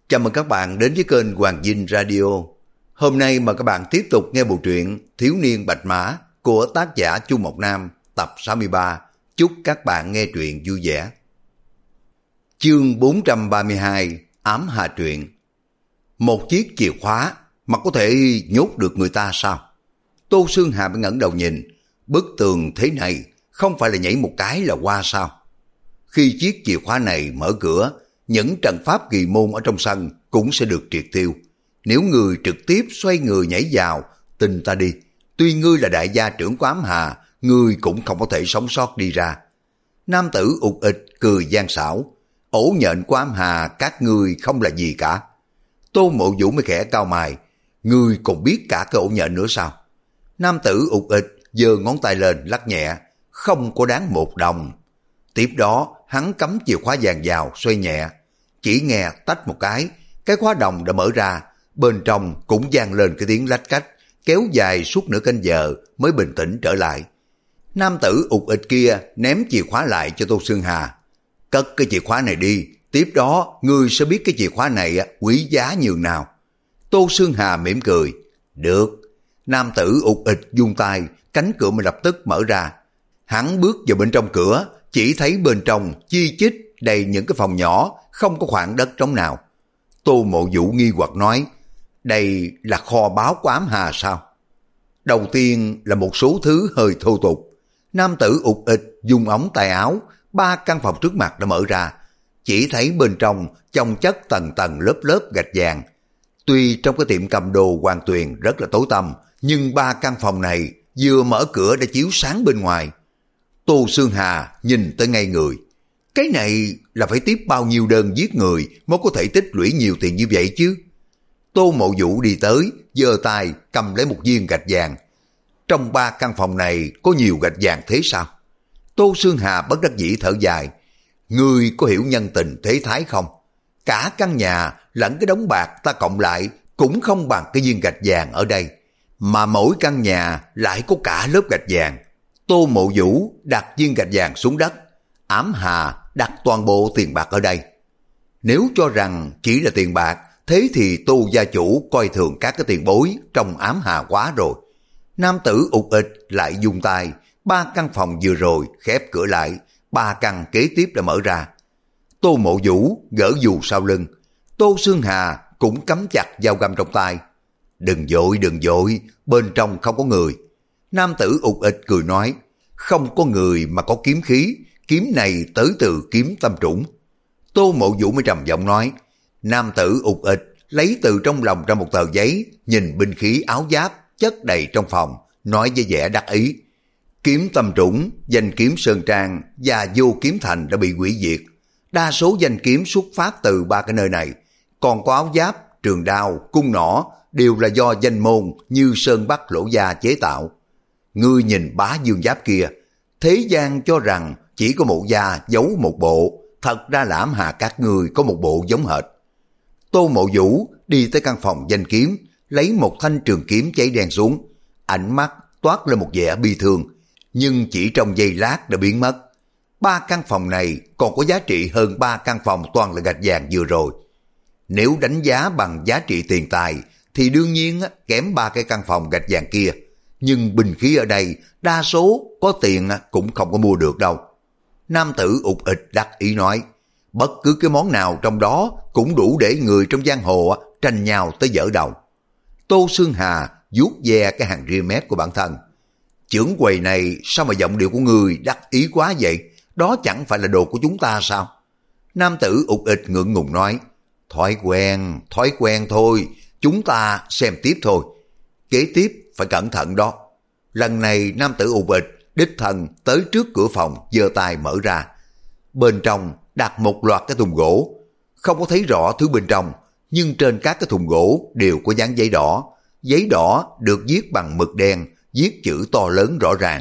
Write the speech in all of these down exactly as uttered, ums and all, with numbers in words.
Chào mừng các bạn đến với kênh Hoàng Dinh Radio. Hôm nay mời các bạn tiếp tục nghe bộ truyện Thiếu niên Bạch Mã của tác giả Chu Mộc Nam tập sáu mươi ba. Chúc các bạn nghe truyện vui vẻ. Chương bốn trăm ba mươi hai, Ám Hà Truyện. Một chiếc chìa khóa mà có thể nhốt được người ta sao? Tô Xương Hà mới ngẩng đầu nhìn, bức tường thế này không phải là nhảy một cái là qua sao? Khi chiếc chìa khóa này mở cửa, những trận pháp kỳ môn ở trong sân cũng sẽ được triệt tiêu. Nếu người trực tiếp xoay người nhảy vào, tin ta đi, tuy ngươi là đại gia trưởng của Ám Hà, ngươi cũng không có thể sống sót đi ra. Nam tử ụt ịch cười gian xảo, ổ nhện của Ám Hà các ngươi không là gì cả. Tô Mộ Vũ mới khẽ cau mày, ngươi còn biết cả cái ổ nhện nữa sao? Nam tử ụt ịch giơ ngón tay lên lắc nhẹ, không có đáng một đồng. Tiếp đó hắn cắm chìa khóa vàng vào, xoay nhẹ, chỉ nghe tách một cái, cái khóa đồng đã mở ra, bên trong cũng vang lên cái tiếng lách cách, kéo dài suốt nửa canh giờ mới bình tĩnh trở lại. Nam tử ụt ịch kia ném chìa khóa lại cho Tô Xương Hà. Cất cái chìa khóa này đi, tiếp đó ngươi sẽ biết cái chìa khóa này quý giá nhường nào. Tô Xương Hà mỉm cười. Được. Nam tử ụt ịch vung tay, cánh cửa mới lập tức mở ra. Hắn bước vào bên trong cửa, chỉ thấy bên trong chi chít đầy những cái phòng nhỏ, không có khoảng đất trống nào. Tô Mộ Vũ nghi hoặc nói, đây là kho báu của Ám Hà sao? Đầu tiên là một số thứ hơi thô tục. Nam tử ụt ịch dùng ống tay áo, ba căn phòng trước mặt đã mở ra, chỉ thấy bên trong chồng chất tầng tầng lớp lớp gạch vàng. Tuy trong cái tiệm cầm đồ Hoàng Tuyền rất là tối tăm, nhưng ba căn phòng này vừa mở cửa đã chiếu sáng bên ngoài. Tô Xương Hà nhìn tới ngay người. Cái này là phải tiếp bao nhiêu đơn giết người mới có thể tích lũy nhiều tiền như vậy chứ? Tô Mộ Vũ đi tới, giơ tay cầm lấy một viên gạch vàng. Trong ba căn phòng này có nhiều gạch vàng thế sao? Tô Xương Hà bất đắc dĩ thở dài. Ngươi có hiểu nhân tình thế thái không? Cả căn nhà lẫn cái đống bạc ta cộng lại cũng không bằng cái viên gạch vàng ở đây. Mà mỗi căn nhà lại có cả lớp gạch vàng. Tô Mộ Vũ đặt viên gạch vàng xuống đất. Ám Hà đặt toàn bộ tiền bạc ở đây. Nếu cho rằng chỉ là tiền bạc, thế thì Tô gia chủ coi thường các cái tiền bối trong Ám Hà quá rồi. Nam tử ụt ịch lại dùng tay, ba căn phòng vừa rồi khép cửa lại, ba căn kế tiếp đã mở ra. Tô Mộ Vũ gỡ dù sau lưng, Tô Xương Hà cũng cắm chặt dao găm trong tay. Đừng vội, đừng vội, bên trong không có người. Nam tử ụt ịch cười nói, không có người mà có kiếm khí, kiếm này tới từ kiếm tâm trũng. Tô Mộ Vũ mới trầm giọng nói, nam tử ụt ịch lấy từ trong lòng ra một tờ giấy, nhìn binh khí áo giáp chất đầy trong phòng, nói với vẻ đắc ý. Kiếm tâm trũng, danh kiếm Sơn Trang và Vô Kiếm Thành đã bị hủy diệt. Đa số danh kiếm xuất phát từ ba cái nơi này, còn có áo giáp, trường đao, cung nỏ đều là do danh môn như Sơn Bắc Lỗ Gia chế tạo. Ngươi nhìn bá dương giáp kia, thế gian cho rằng chỉ có Mộ gia giấu một bộ, thật ra là Ám Hà các ngươi có một bộ giống hệt. Tô Mộ Vũ đi tới căn phòng danh kiếm, lấy một thanh trường kiếm cháy đen xuống, ánh mắt toát lên một vẻ bi thương, nhưng chỉ trong giây lát đã biến mất. Ba căn phòng này còn có giá trị hơn ba căn phòng toàn là gạch vàng vừa rồi. Nếu đánh giá bằng giá trị tiền tài thì đương nhiên kém ba cái căn phòng gạch vàng kia, nhưng bình khí ở đây đa số có tiền cũng không có mua được đâu. Nam tử ụt ịch đắc ý nói, bất cứ cái món nào trong đó cũng đủ để người trong giang hồ tranh nhau tới dở đầu. Tô Xương Hà vuốt ve cái hàng ria mép của bản thân. Chưởng quầy này sao mà giọng điệu của người đắc ý quá vậy? Đó chẳng phải là đồ của chúng ta sao? Nam tử ụt ịch ngượng ngùng nói, thói quen, thói quen thôi, chúng ta xem tiếp thôi. Kế tiếp phải cẩn thận đó. Lần này nam tử ụt ịch đích thân tới trước cửa phòng, giơ tay mở ra. Bên trong đặt một loạt cái thùng gỗ, không có thấy rõ thứ bên trong, nhưng trên các cái thùng gỗ đều có dán giấy đỏ. Giấy đỏ được viết bằng mực đen, viết chữ to lớn rõ ràng.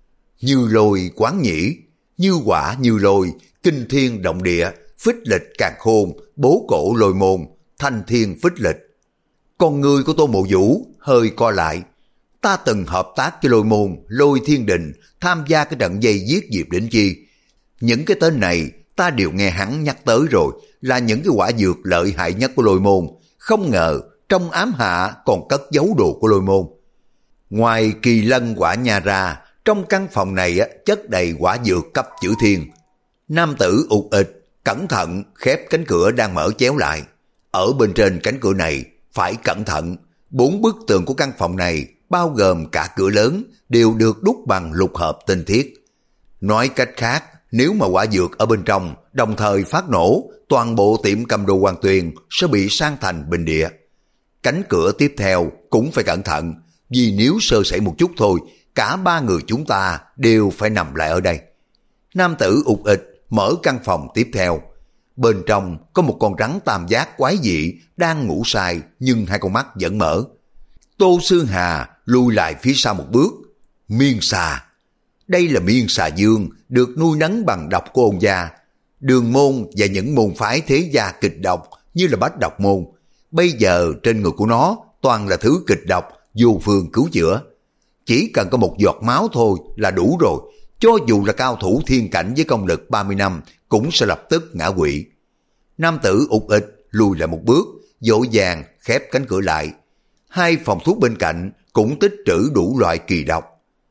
Như lôi quán nhĩ, như quả như lôi, kinh thiên động địa, phích lịch càn khôn, bố cổ lôi môn, thanh thiên phích lịch. Con người của Tô Mộ Vũ hơi co lại. Ta từng hợp tác với lôi môn, lôi thiên đình, tham gia cái trận dây giết Diệp Đỉnh Chi. Những cái tên này ta đều nghe hắn nhắc tới rồi, là những cái quả dược lợi hại nhất của Lôi Môn. Không ngờ trong ám hạ còn cất giấu đồ của Lôi Môn. Ngoài kỳ lân quả nha ra, trong căn phòng này chất đầy quả dược cấp chữ thiên. Nam tử ụt ịch, cẩn thận khép cánh cửa đang mở chéo lại. Ở bên trên cánh cửa này, phải cẩn thận, bốn bức tường của căn phòng này, bao gồm cả cửa lớn, đều được đúc bằng lục hợp tinh thiết. Nói cách khác, nếu mà quả dược ở bên trong đồng thời phát nổ, toàn bộ tiệm cầm đồ Hoàng Tuyền sẽ bị san thành bình địa. Cánh cửa tiếp theo cũng phải cẩn thận, vì nếu sơ sẩy một chút thôi, cả ba người chúng ta đều phải nằm lại ở đây. Nam tử ụt ịch mở căn phòng tiếp theo. Bên trong có một con rắn tam giác quái dị đang ngủ say, nhưng hai con mắt vẫn mở. Tô Xương Hà lùi lại phía sau một bước. Miên xà. Đây là miên xà dương được nuôi nấng bằng độc của ông gia. Đường môn và những môn phái thế gia kịch độc như là bách độc môn. Bây giờ trên người của nó toàn là thứ kịch độc vô phương cứu chữa. Chỉ cần có một giọt máu thôi là đủ rồi. Cho dù là cao thủ thiên cảnh với công lực ba mươi năm cũng sẽ lập tức ngã quỵ. Nam tử ụt ịch lùi lại một bước, vội vàng khép cánh cửa lại. Hai phòng thuốc bên cạnh cũng tích trữ đủ loại kỳ độc.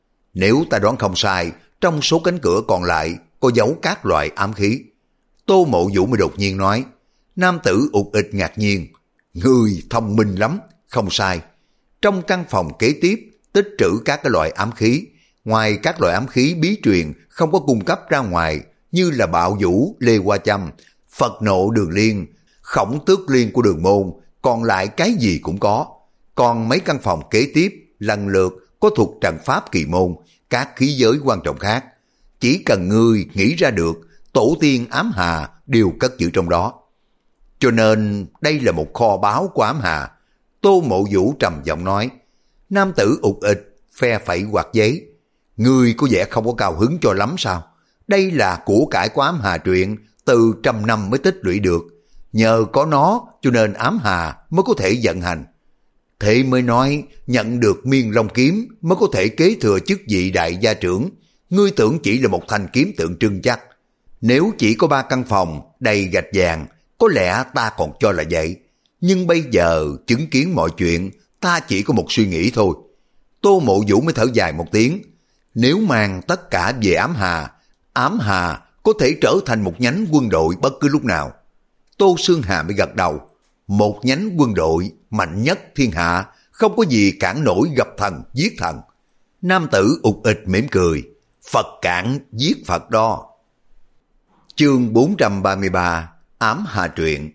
Nếu ta đoán không sai, trong số cánh cửa còn lại có giấu các loại ám khí. Tô Mộ Vũ mới đột nhiên nói. Nam tử ụt ịch ngạc nhiên. Người thông minh lắm, không sai. Trong căn phòng kế tiếp tích trữ các cái loại ám khí. Ngoài các loại ám khí bí truyền không có cung cấp ra ngoài, như là bạo vũ, lê hoa châm, Phật nộ đường liên, khổng tước liên của đường môn, còn lại cái gì cũng có. Còn mấy căn phòng kế tiếp lần lượt có thuộc trận pháp kỳ môn, các khí giới quan trọng khác. Chỉ cần ngươi nghĩ ra được, tổ tiên ám hà đều cất giữ trong đó. Cho nên đây là một kho báu của ám hà. Tô Mộ Vũ trầm giọng nói. Nam tử ụt ịch phe phẩy quạt giấy. Ngươi có vẻ không có cao hứng cho lắm sao? Đây là của cải của ám hà truyện, từ trăm năm mới tích lũy được. Nhờ có nó cho nên ám hà mới có thể vận hành. Thế mới nói nhận được miên long kiếm mới có thể kế thừa chức vị đại gia trưởng. Ngươi tưởng chỉ là một thanh kiếm tượng trưng chắc. Nếu chỉ có ba căn phòng đầy gạch vàng, có lẽ ta còn cho là vậy. Nhưng bây giờ chứng kiến mọi chuyện, ta chỉ có một suy nghĩ thôi. Tô Mộ Vũ mới thở dài một tiếng. Nếu mang tất cả về ám hà, ám hà có thể trở thành một nhánh quân đội bất cứ lúc nào. Tô Xương Hà mới gật đầu. Một nhánh quân đội mạnh nhất thiên hạ, không có gì cản nổi gặp thần giết thần. Nam tử ụt ịch mỉm cười. Phật cản giết Phật đo. Chương bốn trăm ba mươi ba. Ám hà truyện.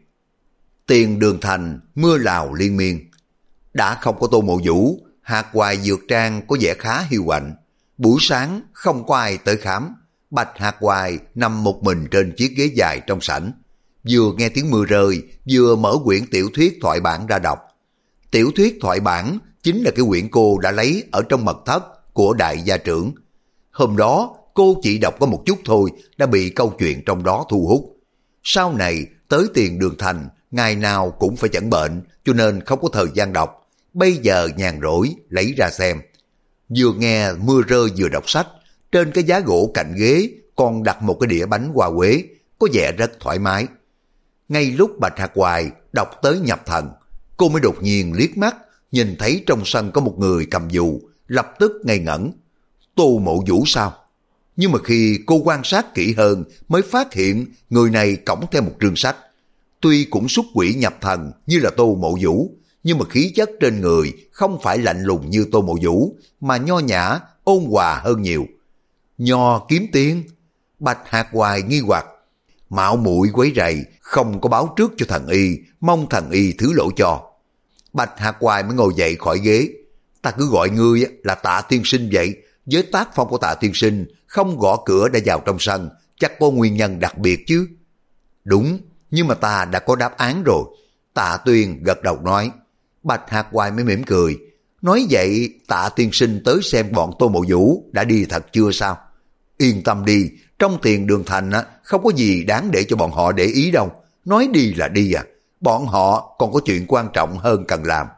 Tiền Đường Thành mưa lào liên miên. Đã không có Tô Mộ Vũ, hạt hoài dược trang có vẻ khá hiu quạnh. Buổi sáng không có ai tới khám. Bạch Hạt Hoài nằm một mình trên chiếc ghế dài trong sảnh, vừa nghe tiếng mưa rơi, vừa mở quyển tiểu thuyết thoại bản ra đọc. Tiểu thuyết thoại bản chính là cái quyển cô đã lấy ở trong mật thất của đại gia trưởng. Hôm đó cô chỉ đọc có một chút thôi đã bị câu chuyện trong đó thu hút. Sau này tới Tiền Đường Thành, ngày nào cũng phải chẩn bệnh, cho nên không có thời gian đọc. Bây giờ nhàn rỗi lấy ra xem. Vừa nghe mưa rơi vừa đọc sách, trên cái giá gỗ cạnh ghế còn đặt một cái đĩa bánh hoa quế, có vẻ rất thoải mái. Ngay lúc Bạch Hạt Hoài đọc tới nhập thần, cô mới đột nhiên liếc mắt, nhìn thấy trong sân có một người cầm dù, lập tức ngây ngẩn. Tô Mộ Vũ sao? Nhưng mà khi cô quan sát kỹ hơn mới phát hiện người này cõng theo một trương sách. Tuy cũng xuất quỷ nhập thần như là Tô Mộ Vũ, nhưng mà khí chất trên người không phải lạnh lùng như Tô Mộ Vũ, mà nho nhã, ôn hòa hơn nhiều. Nho kiếm tiên. Bạch Hạt Hoài nghi hoặc. Mạo muội quấy rầy, không có báo trước cho thần y, mong thần y thứ lỗi cho. Bạch Hạt Hoài mới ngồi dậy khỏi ghế. Ta cứ gọi ngươi là Tạ tiên sinh vậy. Với tác phong của Tạ tiên sinh, không gõ cửa đã vào trong sân, chắc có nguyên nhân đặc biệt chứ. Đúng, nhưng mà ta đã có đáp án rồi. Tạ Tuyên gật đầu nói. Bạch Hạt Hoài mới mỉm cười. Nói vậy Tạ tiên sinh tới xem bọn Tô Mộ Vũ đã đi thật chưa sao? Yên tâm đi, trong Tiền Đường Thành á, không có gì đáng để cho bọn họ để ý đâu. Nói đi là đi à, bọn họ còn có chuyện quan trọng hơn cần làm.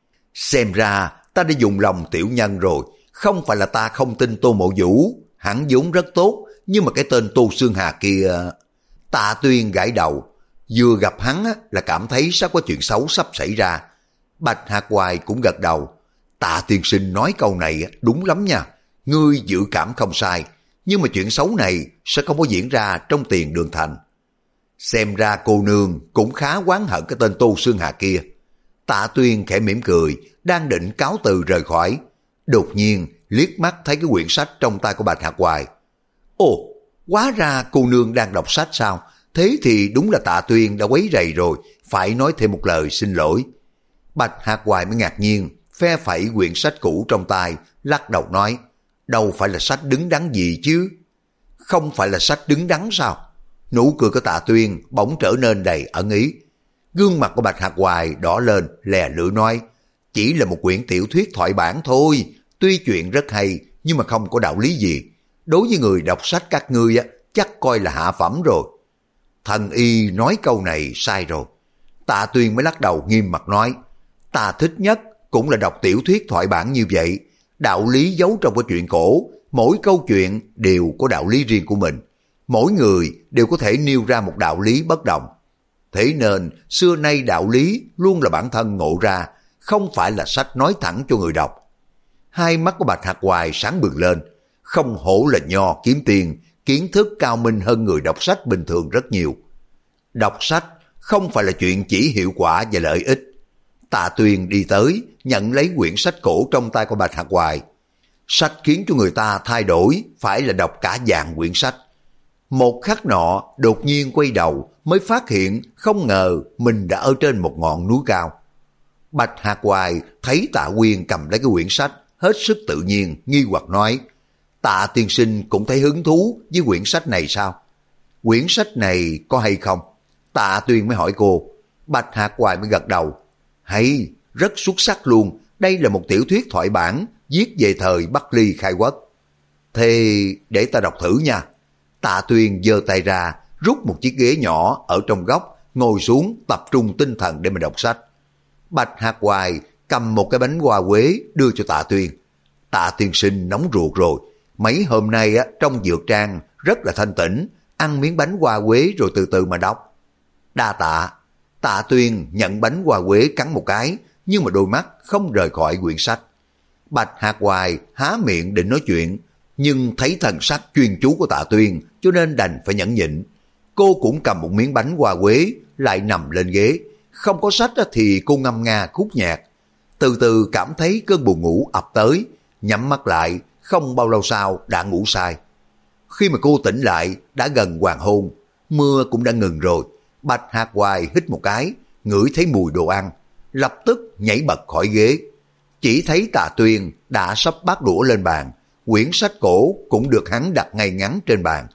Xem ra ta đã dùng lòng tiểu nhân rồi. Không phải là ta không tin Tô Mộ Vũ, hắn vốn rất tốt, nhưng mà cái tên Tô Xương Hà kia... Tạ Tuyên gãi đầu, vừa gặp hắn là cảm thấy sắp có chuyện xấu sắp xảy ra. Bạch Hạc Hoài cũng gật đầu. Tạ tiên sinh nói câu này đúng lắm nha, ngươi dự cảm không sai, nhưng mà chuyện xấu này sẽ không có diễn ra trong Tiền Đường Thành. Xem ra cô nương cũng khá oán hận cái tên Tô Xương Hà kia. Tạ Tuyên khẽ mỉm cười, đang định cáo từ rời khỏi. Đột nhiên liếc mắt thấy cái quyển sách trong tay của Bạch Hạc Hoài. Ồ, hóa ra cô nương đang đọc sách sao? Thế thì đúng là Tạ Tuyên đã quấy rầy rồi, phải nói thêm một lời xin lỗi. Bạch Hạc Hoài mới ngạc nhiên, phe phẩy quyển sách cũ trong tay, lắc đầu nói, đâu phải là sách đứng đắn gì chứ? Không phải là sách đứng đắn sao? Nụ cười của Tạ Tuyên bỗng trở nên đầy ẩn ý. Gương mặt của Bạch Hạc Hoài đỏ lên, lè lưỡi nói, chỉ là một quyển tiểu thuyết thoại bản thôi, tuy chuyện rất hay nhưng mà không có đạo lý gì. Đối với người đọc sách các ngươi á, chắc coi là hạ phẩm rồi. Thần y nói câu này sai rồi. Tạ Tuyên mới lắc đầu nghiêm mặt nói, ta thích nhất cũng là đọc tiểu thuyết thoại bản như vậy. Đạo lý giấu trong cái chuyện cổ, mỗi câu chuyện đều có đạo lý riêng của mình. Mỗi người đều có thể nêu ra một đạo lý bất đồng. Thế nên xưa nay đạo lý luôn là bản thân ngộ ra, không phải là sách nói thẳng cho người đọc. Hai mắt của Bạch Hạc Hoài sáng bừng lên, không hổ là nho kiếm tiền, kiến thức cao minh hơn người đọc sách bình thường rất nhiều. Đọc sách không phải là chuyện chỉ hiệu quả và lợi ích. Tạ Tuyên đi tới, nhận lấy quyển sách cổ trong tay của Bạch Hạc Hoài. Sách khiến cho người ta thay đổi, phải là đọc cả vạn quyển sách. Một khắc nọ, đột nhiên quay đầu, mới phát hiện không ngờ mình đã ở trên một ngọn núi cao. Bạch Hạc Hoài thấy Tạ Quyên cầm lấy cái quyển sách, hết sức tự nhiên, nghi hoặc nói, Tạ tiên sinh cũng thấy hứng thú với quyển sách này sao? Quyển sách này có hay không? Tạ Tuyên mới hỏi cô. Bạch Hạc Hoài mới gật đầu. Hay, rất xuất sắc luôn, đây là một tiểu thuyết thoại bản, viết về thời Bắc Ly khai quốc. Thế để ta đọc thử nha. Tạ Tuyên giơ tay ra, rút một chiếc ghế nhỏ ở trong góc, ngồi xuống tập trung tinh thần để mà đọc sách. Bạch Hạc Hoài cầm một cái bánh hoa quế đưa cho Tạ Tuyên. Tạ tiên sinh nóng ruột rồi, mấy hôm nay á trong dược trang rất là thanh tĩnh, ăn miếng bánh hoa quế rồi từ từ mà đọc. Đa tạ. Tạ Tuyên nhận bánh hoa quế cắn một cái, nhưng mà đôi mắt không rời khỏi quyển sách. Bạch Hạc Hoài há miệng định nói chuyện, nhưng thấy thần sắc chuyên chú của Tạ Tuyên cho nên đành phải nhẫn nhịn. Cô cũng cầm một miếng bánh hoa quế, lại nằm lên ghế. Không có sách thì cô ngâm nga khúc nhạc. Từ từ cảm thấy cơn buồn ngủ ập tới, nhắm mắt lại, không bao lâu sau đã ngủ say. Khi mà cô tỉnh lại, đã gần hoàng hôn, mưa cũng đã ngừng rồi. Bạch Hạc Hoài hít một cái, ngửi thấy mùi đồ ăn, lập tức nhảy bật khỏi ghế. Chỉ thấy Tạ Tuyên đã sắp bát đũa lên bàn, quyển sách cổ cũng được hắn đặt ngay ngắn trên bàn.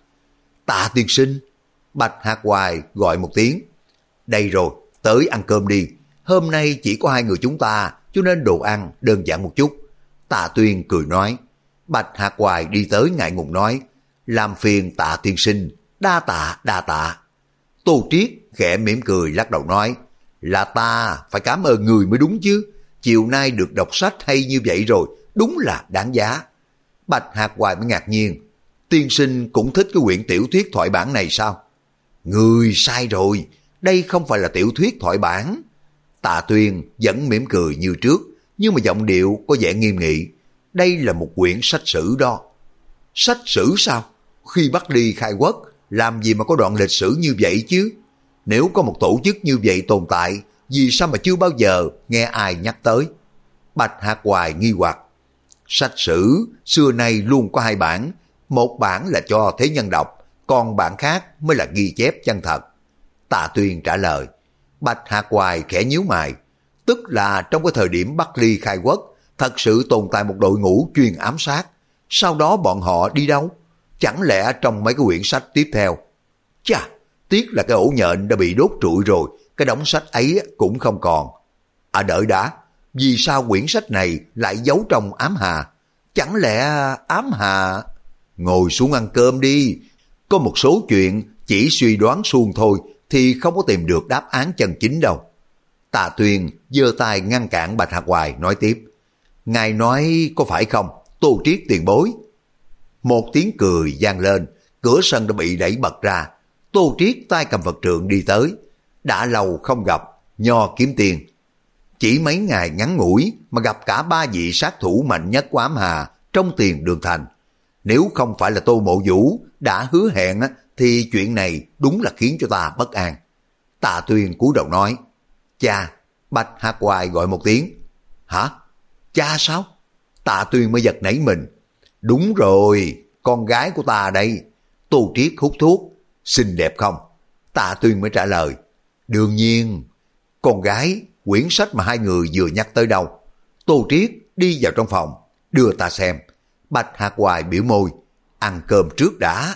Tạ tiên sinh. Bạch Hạc Hoài gọi một tiếng. Đây rồi, tới ăn cơm đi. Hôm nay chỉ có hai người chúng ta, cho nên đồ ăn đơn giản một chút. Tạ Tuyên cười nói. Bạch Hạc Hoài đi tới ngại ngùng nói, làm phiền Tạ tiên sinh, đa tạ, đa tạ. Tô Triết khẽ mỉm cười lắc đầu nói, là ta phải cảm ơn người mới đúng chứ. Chiều nay được đọc sách hay như vậy rồi, đúng là đáng giá. Bạch Hạc Hoài mới ngạc nhiên, tiên sinh cũng thích cái quyển tiểu thuyết thoại bản này sao? Người sai rồi, đây không phải là tiểu thuyết thoại bản. Tạ Tuyên vẫn mỉm cười như trước, nhưng mà giọng điệu có vẻ nghiêm nghị. Đây là một quyển sách sử đó. Sách sử sao? Khi Bắc Ly khai quốc, làm gì mà có đoạn lịch sử như vậy chứ? Nếu có một tổ chức như vậy tồn tại, vì sao mà chưa bao giờ nghe ai nhắc tới? Bạch Hạc Hoài nghi hoặc. Sách sử xưa nay luôn có hai bản, một bản là cho thế nhân đọc, còn bản khác mới là ghi chép chân thật. Tạ Tuyên trả lời. Bạch Hạc Hoài khẽ nhíu mày, tức là trong cái thời điểm Bắc Ly khai quốc, thật sự tồn tại một đội ngũ chuyên ám sát. Sau đó bọn họ đi đâu? Chẳng lẽ trong mấy cái quyển sách tiếp theo? Chà, tiếc là cái ổ nhện đã bị đốt trụi rồi, cái đống sách ấy cũng không còn. À đợi đã, vì sao quyển sách này lại giấu trong ám hà? Chẳng lẽ ám hà... Ngồi xuống ăn cơm đi, có một số chuyện chỉ suy đoán suông thôi thì không có tìm được đáp án chân chính đâu. Tạ Tuyên giơ tay ngăn cản Bạch Hạc Hoài nói tiếp. Ngài nói có phải không, Tô Triết tiền bối? Một tiếng cười vang lên, cửa sân đã bị đẩy bật ra. Tô Triết tay cầm Phật trượng đi tới. Đã lâu không gặp, Nho kiếm tiền. Chỉ mấy ngày ngắn ngủi mà gặp cả ba vị sát thủ mạnh nhất của Ám Hà trong Tiền Đường Thành. Nếu không phải là Tô Mộ Vũ đã hứa hẹn thì chuyện này đúng là khiến cho ta bất an. Tạ Tuyên cúi đầu nói, cha. Bạch Hạc Hoài gọi một tiếng. Hả? Cha sao? Tạ Tuyên mới giật nảy mình. Đúng rồi, con gái của ta đây. Tô Triết hút thuốc. Xinh đẹp không? Tạ Tuyên mới trả lời. Đương nhiên. Con gái, quyển sách mà hai người vừa nhắc tới đâu? Tô Triết đi vào trong phòng, đưa ta xem. Bạch Hạc Hoài biểu môi. Ăn cơm trước đã.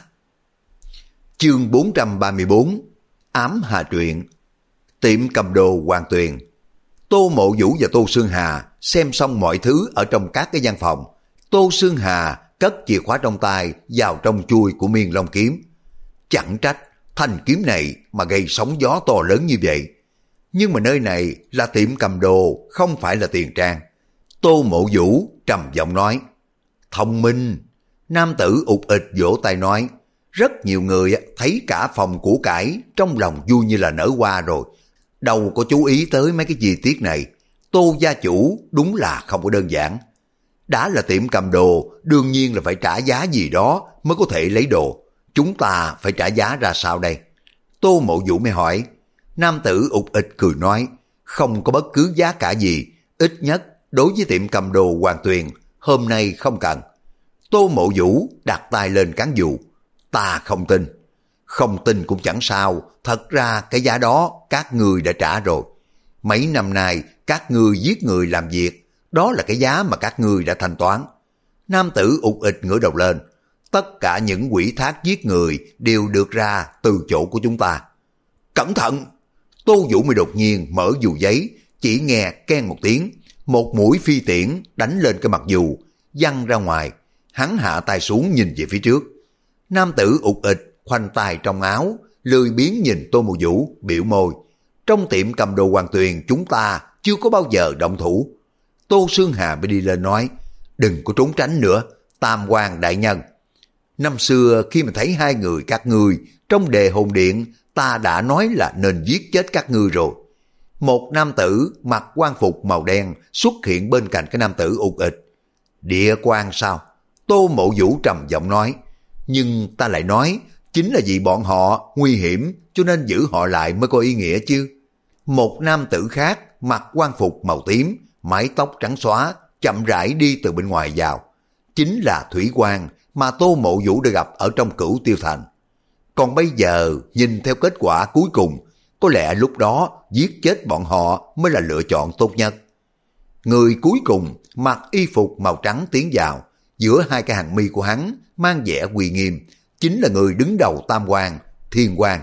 Chương bốn trăm ba mươi bốn. Ám Hà truyện. Tiệm cầm đồ Hoàng Tuyền. Tô Mộ Vũ và Tô Sương Hà xem xong mọi thứ ở trong các cái gian phòng. Tô Sương Hà cất chìa khóa trong tay vào trong chuôi của Miên Long kiếm. Chẳng trách thanh kiếm này mà gây sóng gió to lớn như vậy. Nhưng mà nơi này là tiệm cầm đồ, không phải là tiền trang. Tô Mộ Vũ trầm giọng nói. Thông minh. Nam tử ụt ịch vỗ tay nói. Rất nhiều người thấy cả phòng của cải trong lòng vui như là nở hoa rồi. Đâu có chú ý tới mấy cái chi tiết này. Tô gia chủ đúng là không có đơn giản. Đã là tiệm cầm đồ, đương nhiên là phải trả giá gì đó mới có thể lấy đồ. Chúng ta phải trả giá ra sao đây? Tô Mộ Vũ mới hỏi. Nam tử ụt ịch cười nói. Không có bất cứ giá cả gì. Ít nhất đối với tiệm cầm đồ Hoàng Tuyền, hôm nay không cần. Tô Mộ Vũ đặt tay lên cán dù. Ta không tin. Không tin cũng chẳng sao, thật ra cái giá đó các ngươi đã trả rồi. Mấy năm nay các ngươi giết người làm việc, đó là cái giá mà các ngươi đã thanh toán. Nam tử ụt ịch ngửa đầu lên. Tất cả những quỹ thác giết người đều được ra từ chỗ của chúng ta. Cẩn thận! Tô Vũ mới đột nhiên mở dù giấy, chỉ nghe keng một tiếng, một mũi phi tiễn đánh lên cái mặt dù, văng ra ngoài. Hắn hạ tay xuống nhìn về phía trước. Nam tử ụt ịch khoanh tay trong áo, lười biếng nhìn Tô Mộ Vũ, biểu môi. Trong tiệm cầm đồ Hoàng Tuyền chúng ta chưa có bao giờ động thủ. Tô Sương Hà mới đi lên nói. Đừng có trốn tránh nữa, Tam Quan đại nhân. Năm xưa khi mà thấy hai người các ngươi trong đề hồn điện, ta đã nói là nên giết chết các ngươi rồi. Một nam tử mặc quan phục màu đen xuất hiện bên cạnh cái nam tử ụt ịch. Địa quan sao? Tô Mộ Vũ trầm giọng nói. Nhưng ta lại nói, chính là vì bọn họ nguy hiểm cho nên giữ họ lại mới có ý nghĩa chứ. Một nam tử khác mặc quan phục màu tím, mái tóc trắng xóa, chậm rãi đi từ bên ngoài vào. Chính là Thủy Quang mà Tô Mộ Vũ đã gặp ở trong Cửu Tiêu Thành. Còn bây giờ, nhìn theo kết quả cuối cùng, có lẽ lúc đó giết chết bọn họ mới là lựa chọn tốt nhất. Người cuối cùng mặc y phục màu trắng tiến vào, giữa hai cái hàng mi của hắn mang vẻ uy nghiêm, chính là người đứng đầu Tam Quan, Thiên Quan.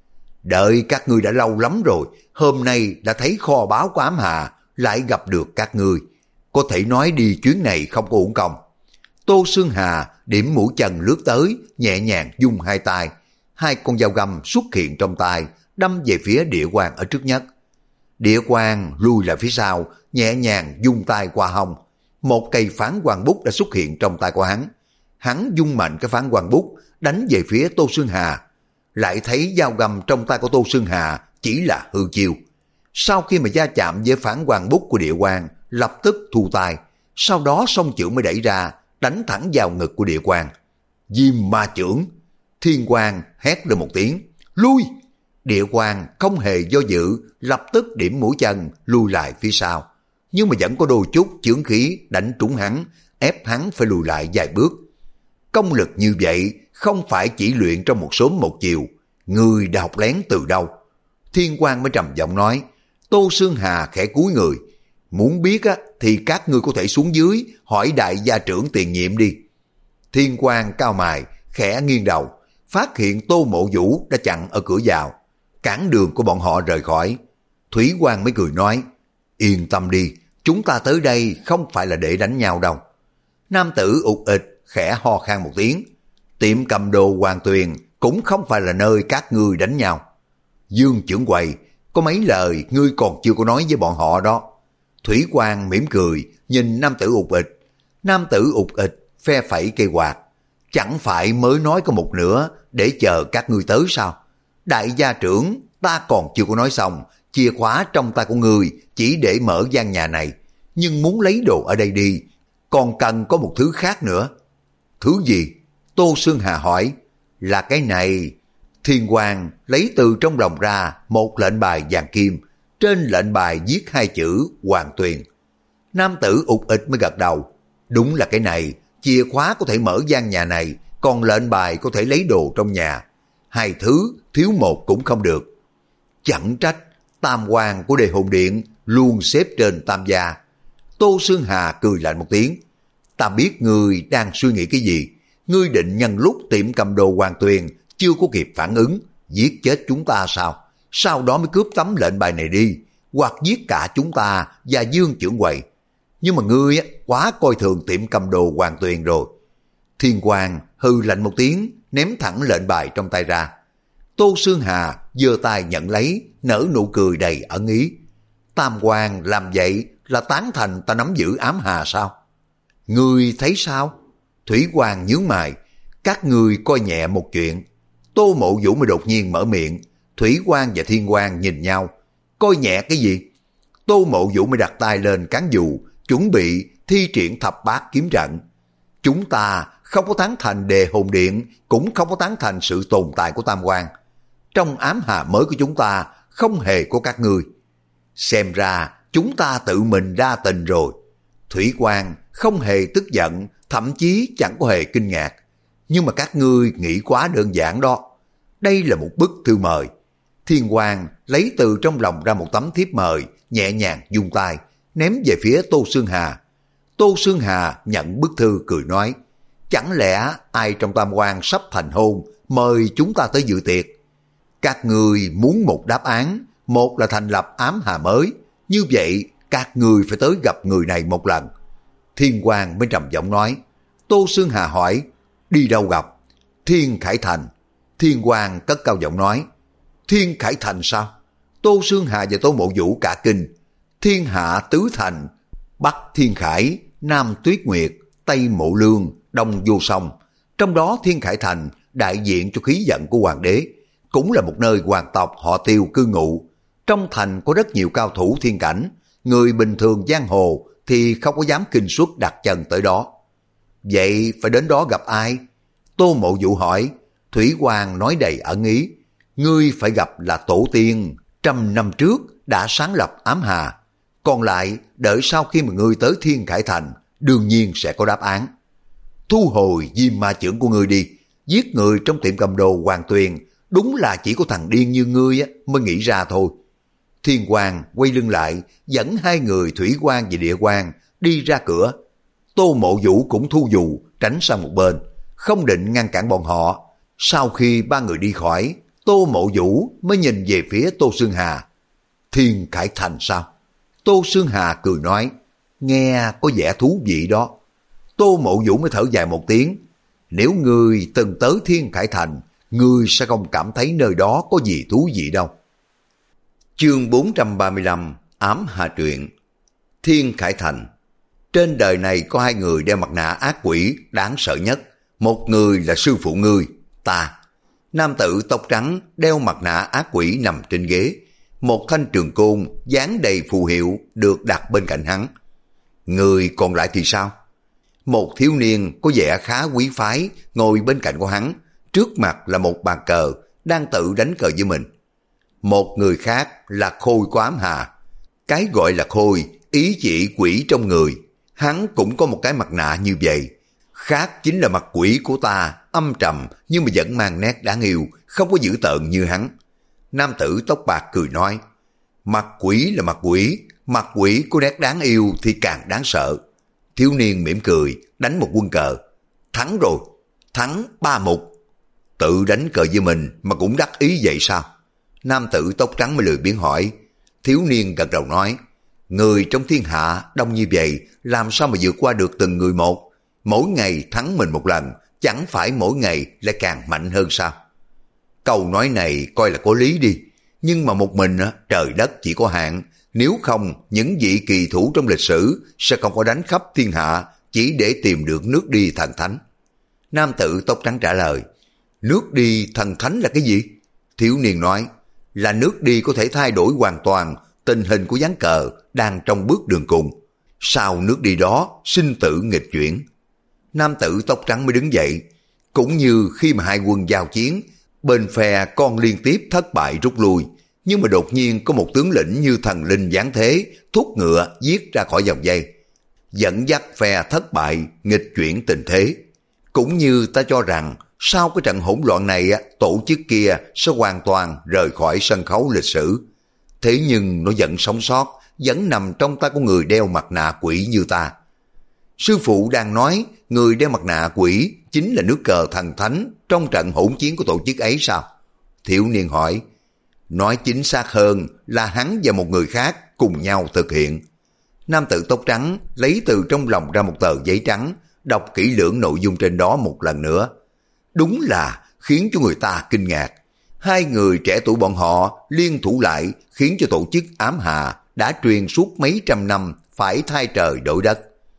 Đợi các ngươi đã lâu lắm rồi, hôm nay đã thấy kho báu của Ám Hà, lại gặp được các ngươi. Có thể nói đi chuyến này không có uổng công. Tô Sương Hà điểm mũi chân lướt tới, nhẹ nhàng dung hai tay. Hai con dao găm xuất hiện trong tay, đâm về phía Địa Quan ở trước nhất. Địa Quan lùi lại phía sau, nhẹ nhàng dung tay qua hông. Một cây phán quan bút đã xuất hiện trong tay của hắn. Hắn dung mạnh cái phán quan bút, đánh về phía Tô Sương Hà. Lại thấy dao găm trong tay của Tô Sương Hà chỉ là hư chiêu. Sau khi mà va chạm với phán quan bút của Địa Quan, lập tức thu tay. Sau đó song chưởng mới đẩy ra, đánh thẳng vào ngực của Địa Quan. Diêm ma chưởng! Thiên Quang hét lên một tiếng, lui! Địa Quan không hề do dự, lập tức điểm mũi chân lui lại phía sau. Nhưng mà vẫn có đôi chút chưởng khí đánh trúng hắn, ép hắn phải lùi lại vài bước. Công lực như vậy không phải chỉ luyện trong một sớm một chiều. Người đã học lén từ đâu? Thiên Quang mới trầm giọng nói. Tô Sương Hà khẽ cúi người. Muốn biết á, thì các ngươi có thể xuống dưới hỏi đại gia trưởng tiền nhiệm đi. Thiên Quang cao mày, khẽ nghiêng đầu, phát hiện Tô Mộ Vũ đã chặn ở cửa vào, cản đường của bọn họ rời khỏi. Thủy Quang mới cười nói, yên tâm đi, chúng ta tới đây không phải là để đánh nhau đâu. Nam tử ụt ịch khẽ ho khan một tiếng, tiệm cầm đồ Hoàng Tuyền cũng không phải là nơi các ngươi đánh nhau. Dương trưởng quầy, có mấy lời ngươi còn chưa có nói với bọn họ đó. Thủy Quang mỉm cười, nhìn nam tử ụt ịch. Nam tử ụt ịch phe phẩy cây quạt. Chẳng phải mới nói có một nửa để chờ các ngươi tới sao? Đại gia trưởng, ta còn chưa có nói xong, chìa khóa trong tay của ngươi chỉ để mở gian nhà này, nhưng muốn lấy đồ ở đây đi, còn cần có một thứ khác nữa. Thứ gì? Tô Xương Hà hỏi. Là cái này. Thiên Quang lấy từ trong lòng ra một lệnh bài vàng kim, trên lệnh bài viết hai chữ Hoàng Tuyền. Nam tử ụt ịch mới gật đầu. Đúng là cái này, chìa khóa có thể mở gian nhà này, còn lệnh bài có thể lấy đồ trong nhà. Hai thứ thiếu một cũng không được. Chẳng trách tam quan của Đề Hồn Điện luôn xếp trên tam gia. Tô Xương Hà cười lạnh một tiếng. Ta biết ngươi đang suy nghĩ cái gì. Ngươi định nhân lúc tiệm cầm đồ Hoàng Tuyền chưa có kịp phản ứng, giết chết chúng ta sao? Sau đó mới cướp tấm lệnh bài này đi, hoặc giết cả chúng ta và Dương trưởng quầy. Nhưng mà ngươi quá coi thường tiệm cầm đồ Hoàng Tuyền rồi. Thiên Quang hư lạnh một tiếng, ném thẳng lệnh bài trong tay ra. Tô Xương Hà giơ tay nhận lấy, nở nụ cười đầy ẩn ý. Tam Quan làm vậy là tán thành ta nắm giữ ám hà sao? Ngươi thấy sao? Thủy Quang nhướng mày. Các ngươi coi nhẹ một chuyện. Tô Mộ Vũ mới đột nhiên mở miệng. Thủy Quang và Thiên Quang nhìn nhau. Coi nhẹ cái gì? Tô Mộ Vũ mới đặt tay lên cán dù, chuẩn bị thi triển thập bát kiếm trận. Chúng ta không có tán thành Đề Hồn Điện, cũng không có tán thành sự tồn tại của Tam Quan. Trong ám hà mới của chúng ta không hề có các ngươi. Xem ra chúng ta tự mình đa tình rồi. Thủy Quang không hề tức giận, thậm chí chẳng có hề kinh ngạc. Nhưng mà các ngươi nghĩ quá đơn giản đó. Đây là một bức thư mời. Thiên Quang lấy từ trong lòng ra một tấm thiếp mời, nhẹ nhàng vung tay, ném về phía Tô Xương Hà. Tô Xương Hà nhận bức thư cười nói, chẳng lẽ ai trong Tam Quan sắp thành hôn, mời chúng ta tới dự tiệc. Các người muốn một đáp án, một là thành lập ám hà mới, như vậy các người phải tới gặp người này một lần. Thiên Quang mới trầm giọng nói. Tô Xương Hà hỏi, đi đâu gặp? Thiên Khải Thành. Thiên Quang cất cao giọng nói, Thiên Khải Thành sao? Tô Xương Hà và Tô Mộ Vũ cả kinh. Thiên hạ tứ thành, Bắc Thiên Khải, Nam Tuyết Nguyệt, Tây Mộ Lương, Đông Vô Song. Trong đó Thiên Khải Thành đại diện cho khí vận của hoàng đế, cũng là một nơi hoàng tộc họ Tiêu cư ngụ. Trong thành có rất nhiều cao thủ thiên cảnh, người bình thường giang hồ thì không có dám kinh suất đặt chân tới đó. Vậy phải đến đó gặp ai? Tô Mộ Vũ hỏi. Thủy Quang nói đầy ẩn ý, ngươi phải gặp là tổ tiên trăm năm trước đã sáng lập ám hà, còn lại đợi sau khi mà ngươi tới Thiên Khải Thành đương nhiên sẽ có đáp án. Thu hồi diêm ma chưởng của ngươi đi, giết người trong tiệm cầm đồ Hoàng Tuyền đúng là chỉ có thằng điên như ngươi mới nghĩ ra thôi. Thiên Quang quay lưng lại, dẫn hai người Thủy Quang và Địa Quang đi ra cửa. Tô Mộ Vũ cũng thu dù tránh sang một bên, không định ngăn cản bọn họ. Sau khi ba người đi khỏi, Tô Mộ Vũ mới nhìn về phía Tô Xương Hà. Thiên Khải Thành sao? Tô Xương Hà cười nói, nghe có vẻ thú vị đó. Tô Mộ Vũ mới thở dài một tiếng. Nếu ngươi từng tới Thiên Khải Thành, ngươi sẽ không cảm thấy nơi đó có gì thú vị đâu. Chương bốn trăm ba mươi lăm, ám hà truyện. Thiên Khải Thành. Trên đời này có hai người đeo mặt nạ ác quỷ đáng sợ nhất. Một người là sư phụ ngươi, ta. Nam tử tóc trắng đeo mặt nạ ác quỷ nằm trên ghế. Một thanh trường côn dán đầy phù hiệu được đặt bên cạnh hắn. Người còn lại thì sao? Một thiếu niên có vẻ khá quý phái ngồi bên cạnh của hắn. Trước mặt là một bàn cờ đang tự đánh cờ với mình. Một người khác là khôi của ám hà. Cái gọi là khôi ý chỉ quỷ trong người. Hắn cũng có một cái mặt nạ như vậy. Khác chính là mặt quỷ của ta, âm trầm nhưng mà vẫn mang nét đáng yêu, không có dữ tợn như hắn. Nam tử tóc bạc cười nói, mặt quỷ là mặt quỷ, mặt quỷ có nét đáng yêu thì càng đáng sợ. Thiếu niên mỉm cười, đánh một quân cờ. Thắng rồi, thắng ba mục. Tự đánh cờ với mình mà cũng đắc ý vậy sao? Nam tử tóc trắng mới lười biếng hỏi. Thiếu niên gật đầu nói, người trong thiên hạ đông như vậy, làm sao mà vượt qua được từng người một? Mỗi ngày thắng mình một lần, chẳng phải mỗi ngày lại càng mạnh hơn sao? Câu nói này coi là có lý đi, nhưng mà một mình trời đất chỉ có hạn, nếu không những vị kỳ thủ trong lịch sử sẽ không có đánh khắp thiên hạ chỉ để tìm được nước đi thần thánh. Nam tử tóc trắng trả lời, nước đi thần thánh là cái gì? Thiếu niên nói, là nước đi có thể thay đổi hoàn toàn tình hình của ván cờ đang trong bước đường cùng. Sau nước đi đó, sinh tử nghịch chuyển. Nam tử tóc trắng mới đứng dậy. Cũng như khi mà hai quân giao chiến, bên phe con liên tiếp thất bại rút lui, nhưng mà đột nhiên có một tướng lĩnh như thần linh giáng thế, thúc ngựa giết ra khỏi vòng dây, dẫn dắt phe thất bại nghịch chuyển tình thế. Cũng như ta cho rằng sau cái trận hỗn loạn này, tổ chức kia sẽ hoàn toàn rời khỏi sân khấu lịch sử. Thế nhưng nó vẫn sống sót, vẫn nằm trong tay của người đeo mặt nạ quỷ như ta. Sư phụ đang nói người đeo mặt nạ quỷ chính là nước cờ thần thánh trong trận hỗn chiến của tổ chức ấy sao? Thiếu niên hỏi. Nói chính xác hơn là hắn và một người khác cùng nhau thực hiện. Nam tử tóc trắng lấy từ trong lòng ra một tờ giấy trắng, đọc kỹ lưỡng nội dung trên đó một lần nữa. Đúng là khiến cho người ta kinh ngạc. Hai người trẻ tuổi bọn họ liên thủ lại khiến cho tổ chức ám hà đã truyền suốt mấy trăm năm phải thay trời đổi đất.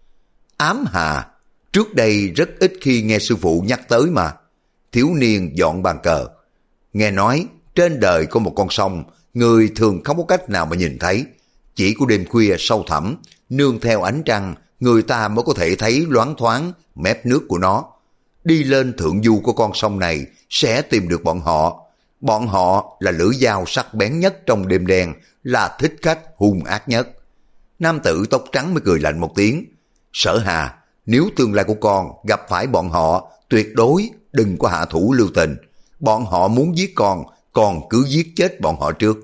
Ám hà, trước đây rất ít khi nghe sư phụ nhắc tới mà. Thiếu niên dọn bàn cờ. Nghe nói trên đời có một con sông, người thường không có cách nào mà nhìn thấy. Chỉ có đêm khuya sâu thẳm, nương theo ánh trăng, người ta mới có thể thấy loáng thoáng mép nước của nó. Đi lên thượng du của con sông này sẽ tìm được bọn họ. Bọn họ là lưỡi dao sắc bén nhất trong đêm đen, là thích khách hung ác nhất. Nam tử tóc trắng mới cười lạnh một tiếng. Sở Hà, nếu tương lai của con gặp phải bọn họ, tuyệt đối đừng có hạ thủ lưu tình. Bọn họ muốn giết con, con cứ giết chết bọn họ trước.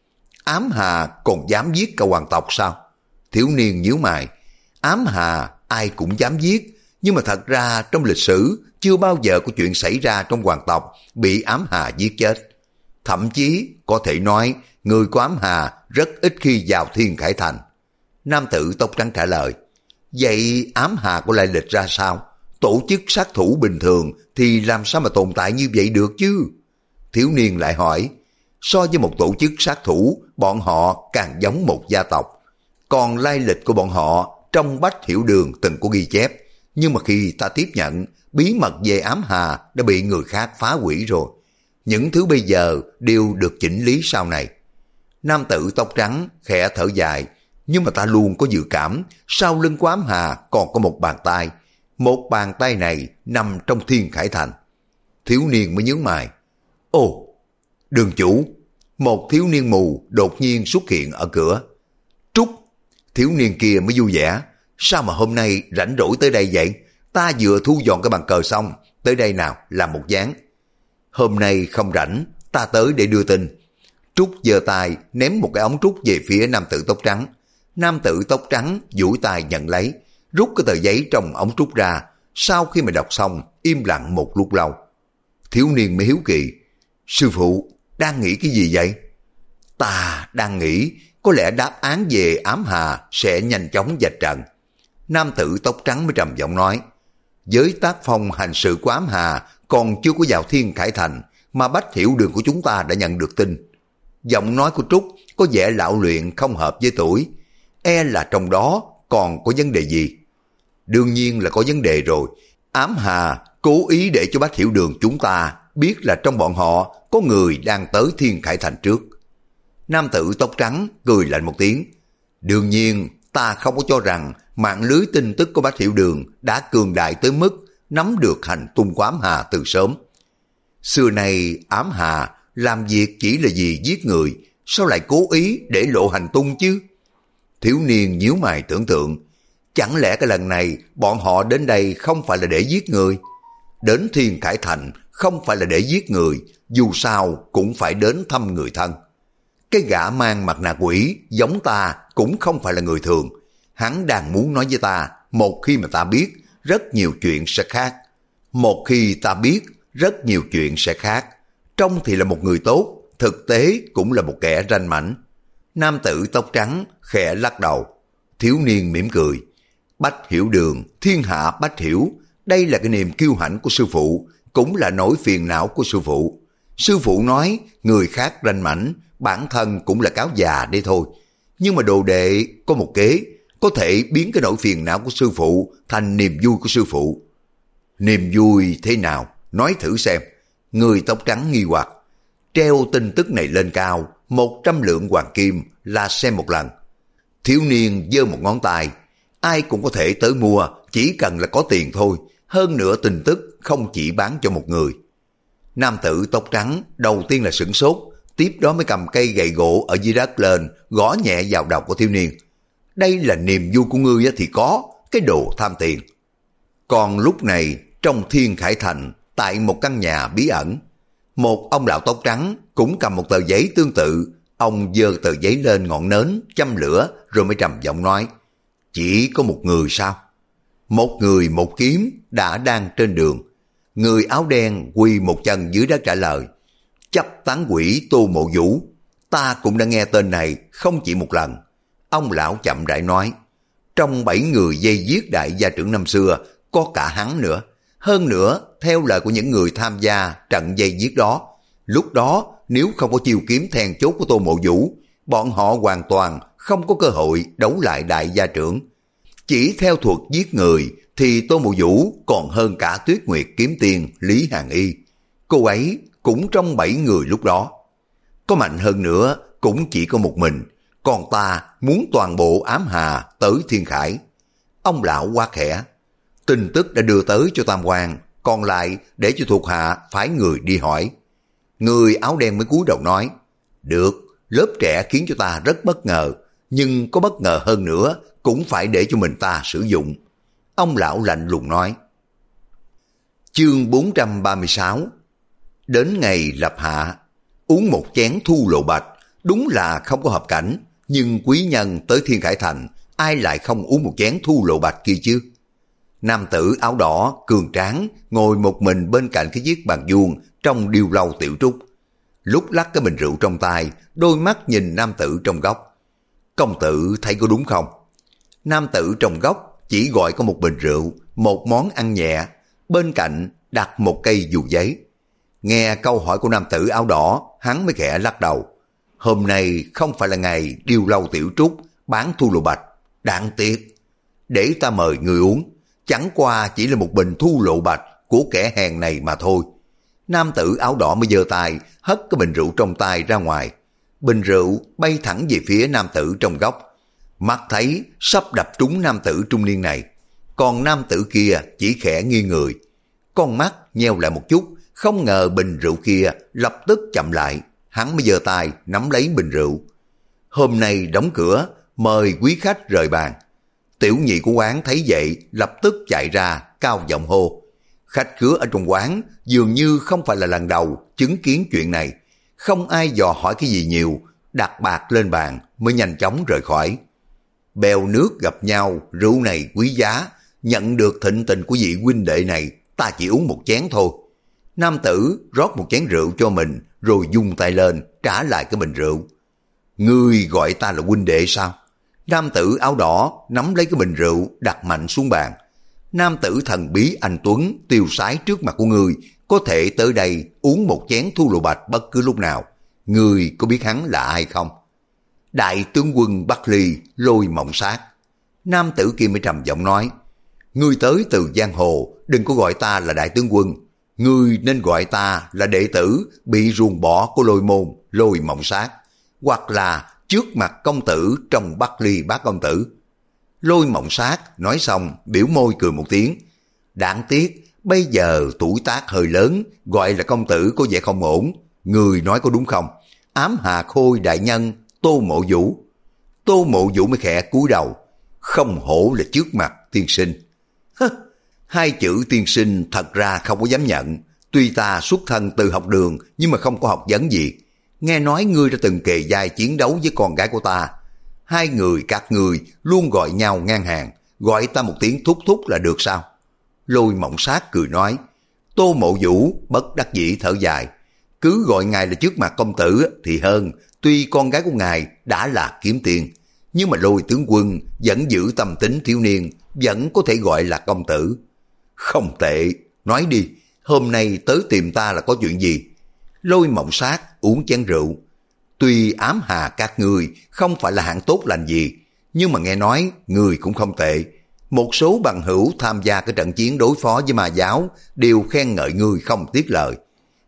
Ám hà còn dám giết cả hoàng tộc sao? Thiếu niên nhíu mày. Ám hà ai cũng dám giết, nhưng mà thật ra trong lịch sử chưa bao giờ có chuyện xảy ra trong hoàng tộc bị ám hà giết chết. Thậm chí có thể nói người của ám hà rất ít khi vào Thiên Khải Thành. Nam tử tóc trắng trả lời. Vậy ám hà có lai lịch ra sao? Tổ chức sát thủ bình thường thì làm sao mà tồn tại như vậy được chứ? Thiếu niên lại hỏi. So với một tổ chức sát thủ, bọn họ càng giống một gia tộc. Còn lai lịch của bọn họ trong Bách Hiểu Đường từng có ghi chép, nhưng mà khi ta tiếp nhận, bí mật về ám hà đã bị người khác phá hủy rồi. Những thứ bây giờ đều được chỉnh lý sau này. Nam tử tóc trắng khẽ thở dài. Nhưng mà ta luôn có dự cảm sau lưng của ám hà còn có một bàn tay. Một bàn tay này nằm trong Thiên Khải Thành. Thiếu niên mới nhướng mày. Ồ, đường chủ. Một thiếu niên mù đột nhiên xuất hiện ở cửa. Trúc. Thiếu niên kia mới vui vẻ. Sao mà hôm nay rảnh rỗi tới đây vậy? Ta vừa thu dọn cái bàn cờ xong, tới đây nào làm một ván. Hôm nay không rảnh, ta tới để đưa tin. Trúc giơ tay ném một cái ống trúc về phía nam tử tóc trắng. Nam tử tóc trắng duỗi tay nhận lấy, rút cái tờ giấy trong ống trúc ra. Sau khi mà đọc xong, im lặng một lúc lâu. Thiếu niên mới hiếu kỳ. Sư phụ, đang nghĩ cái gì vậy? Ta đang nghĩ có lẽ đáp án về ám hà sẽ nhanh chóng vạch trần. Nam tử tóc trắng mới trầm giọng nói. Với tác phong hành sự của ám hà còn chưa có vào Thiên Khải Thành, mà Bách Hiểu Đường của chúng ta đã nhận được tin. Giọng nói của Trúc có vẻ lão luyện không hợp với tuổi. E là trong đó còn có vấn đề gì? Đương nhiên là có vấn đề rồi. Ám hà cố ý để cho Bách Hiểu Đường chúng ta biết là trong bọn họ có người đang tới Thiên Khải Thành trước. Nam tử tóc trắng cười lạnh một tiếng. Đương nhiên ta không có cho rằng mạng lưới tin tức của Bách Hiểu Đường đã cường đại tới mức nắm được hành tung của ám hà từ sớm. Xưa nay ám hà làm việc chỉ là vì giết người, sao lại cố ý để lộ hành tung chứ? Thiếu niên nhíu mày tưởng tượng, chẳng lẽ cái lần này bọn họ đến đây không phải là để giết người? Đến Thiên Khải Thành không phải là để giết người, dù sao cũng phải đến thăm người thân. Cái gã mang mặt nạ quỷ giống ta cũng không phải là người thường. Hắn đang muốn nói với ta, một khi mà ta biết, rất nhiều chuyện sẽ khác. Một khi ta biết, rất nhiều chuyện sẽ khác. Trông thì là một người tốt, thực tế cũng là một kẻ ranh mãnh. Nam tử tóc trắng khẽ lắc đầu. Thiếu niên mỉm cười. Bách Hiểu Đường, thiên hạ bách hiểu. Đây là cái niềm kiêu hãnh của sư phụ, cũng là nỗi phiền não của sư phụ. Sư phụ nói người khác ranh mãnh, bản thân cũng là cáo già đây thôi. Nhưng mà đồ đệ có một kế, có thể biến cái nỗi phiền não của sư phụ thành niềm vui của sư phụ. Niềm vui thế nào? Nói thử xem. Người tóc trắng nghi hoặc. treo tin tức này lên cao, một trăm lượng hoàng kim là xem một lần. Thiếu niên giơ một ngón tay, ai cũng có thể tới mua, chỉ cần là có tiền thôi. Hơn nữa tin tức không chỉ bán cho một người. Nam tử tóc trắng đầu tiên là sửng sốt, tiếp đó mới cầm cây gậy gỗ ở dưới đất lên, gõ nhẹ vào đầu của thiếu niên. Đây là niềm vui của ngươi thì có, cái đồ tham tiền. Còn lúc này, trong Thiên Khải Thành, tại một căn nhà bí ẩn, một ông lão tóc trắng cũng cầm một tờ giấy tương tự. Ông giơ tờ giấy lên ngọn nến, châm lửa rồi mới trầm giọng nói, chỉ có một người sao? Một người một kiếm đã đang trên đường. Người áo đen quỳ một chân dưới đất trả lời, chấp tán quỷ Tô Mộ Vũ, ta cũng đã nghe tên này không chỉ một lần. Ông lão chậm rãi nói, trong bảy người dây giết đại gia trưởng năm xưa, có cả hắn nữa. Hơn nữa, theo lời của những người tham gia trận dây giết đó, lúc đó nếu không có chiêu kiếm then chốt của Tô Mộ Vũ, bọn họ hoàn toàn không có cơ hội đấu lại đại gia trưởng. Chỉ theo thuật giết người thì Tô Mộ Vũ còn hơn cả Tuyết Nguyệt kiếm tiên Lý Hàn Y. Cô ấy cũng trong bảy người lúc đó. Có mạnh hơn nữa cũng chỉ có một mình, còn ta muốn toàn bộ ám hà tới Thiên Khải. Ông lão quát khẽ, tin tức đã đưa tới cho Tam Quan, còn lại để cho thuộc hạ phái người đi hỏi. Người áo đen mới cúi đầu nói, được, lớp trẻ khiến cho ta rất bất ngờ, nhưng có bất ngờ hơn nữa cũng phải để cho mình ta sử dụng. Ông lão lạnh lùng nói. Chương bốn trăm ba mươi sáu. Đến ngày lập hạ, uống một chén thu lộ bạch, đúng là không có hợp cảnh, nhưng quý nhân tới Thiên Khải Thành, ai lại không uống một chén thu lộ bạch kia chứ? Nam tử áo đỏ, cường tráng, ngồi một mình bên cạnh cái chiếc bàn vuông trong điêu lâu tiểu trúc. Lúc lắc cái bình rượu trong tay, đôi mắt nhìn nam tử trong góc. Công tử thấy có đúng không? Nam tử trong góc chỉ gọi có một bình rượu, một món ăn nhẹ, bên cạnh đặt một cây dù giấy. Nghe câu hỏi của nam tử áo đỏ, hắn mới khẽ lắc đầu. Hôm nay không phải là ngày điêu lâu tiểu trúc, bán thu lộ bạch. Đáng tiếc, để ta mời người uống, chẳng qua chỉ là một bình thu lộ bạch của kẻ hèn này mà thôi. Nam tử áo đỏ mới giơ tay, hất cái bình rượu trong tay ra ngoài. Bình rượu bay thẳng về phía nam tử trong góc. Mắt thấy sắp đập trúng nam tử trung niên này. Còn nam tử kia chỉ khẽ nghiêng người. Con mắt nheo lại một chút, không ngờ bình rượu kia lập tức chậm lại. Hắn mới giơ tay nắm lấy bình rượu. Hôm nay đóng cửa, mời quý khách rời bàn. Tiểu nhị của quán thấy vậy lập tức chạy ra cao giọng hô. Khách khứa ở trong quán dường như không phải là lần đầu chứng kiến chuyện này. Không ai dò hỏi cái gì nhiều, đặt bạc lên bàn mới nhanh chóng rời khỏi. Bèo nước gặp nhau, rượu này quý giá, nhận được thịnh tình của vị huynh đệ này, ta chỉ uống một chén thôi. Nam tử rót một chén rượu cho mình, rồi dung tay lên, trả lại cái bình rượu. Ngươi gọi ta là huynh đệ sao? Nam tử áo đỏ nắm lấy cái bình rượu, đặt mạnh xuống bàn. Nam tử thần bí anh Tuấn tiêu sái trước mặt của ngươi, có thể tới đây uống một chén thu lộ bạch bất cứ lúc nào. Ngươi có biết hắn là ai không? Đại tướng quân Bắc Ly, Lôi Mộng Sát. Nam tử kia mới trầm giọng nói, ngươi tới từ giang hồ, đừng có gọi ta là đại tướng quân. Ngươi nên gọi ta là đệ tử bị ruồng bỏ của Lôi môn, Lôi Mộng Sát, hoặc là trước mặt công tử trong Bắc Ly bác công tử. Lôi Mộng Sát nói xong biểu môi cười một tiếng. Đáng tiếc bây giờ tuổi tác hơi lớn, gọi là công tử có vẻ không ổn. Người nói có đúng không? Ám Hà Khôi đại nhân Tô Mộ Vũ. Tô Mộ Vũ mới khẽ cúi đầu. Không hổ là trước mặt tiên sinh. Hơ, hai chữ tiên sinh thật ra không có dám nhận. Tuy ta xuất thân từ học đường nhưng mà không có học vấn gì. Nghe nói ngươi đã từng kề vai chiến đấu với con gái của ta. Hai người các người luôn gọi nhau ngang hàng, gọi ta một tiếng thúc thúc là được sao? Lôi Mộng Sát cười nói. Tô Mộ Vũ bất đắc dĩ thở dài. Cứ gọi ngài là trước mặt công tử thì hơn. Tuy con gái của ngài đã là kiếm tiền, nhưng mà Lôi tướng quân vẫn giữ tâm tính thiếu niên, vẫn có thể gọi là công tử. Không tệ, nói đi, hôm nay tới tìm ta là có chuyện gì? Lôi Mộng Sát uống chén rượu. Tuy ám hà các ngươi không phải là hạng tốt lành gì, nhưng mà nghe nói người cũng không tệ. Một số bằng hữu tham gia cái trận chiến đối phó với ma giáo đều khen ngợi ngươi không tiếc lời.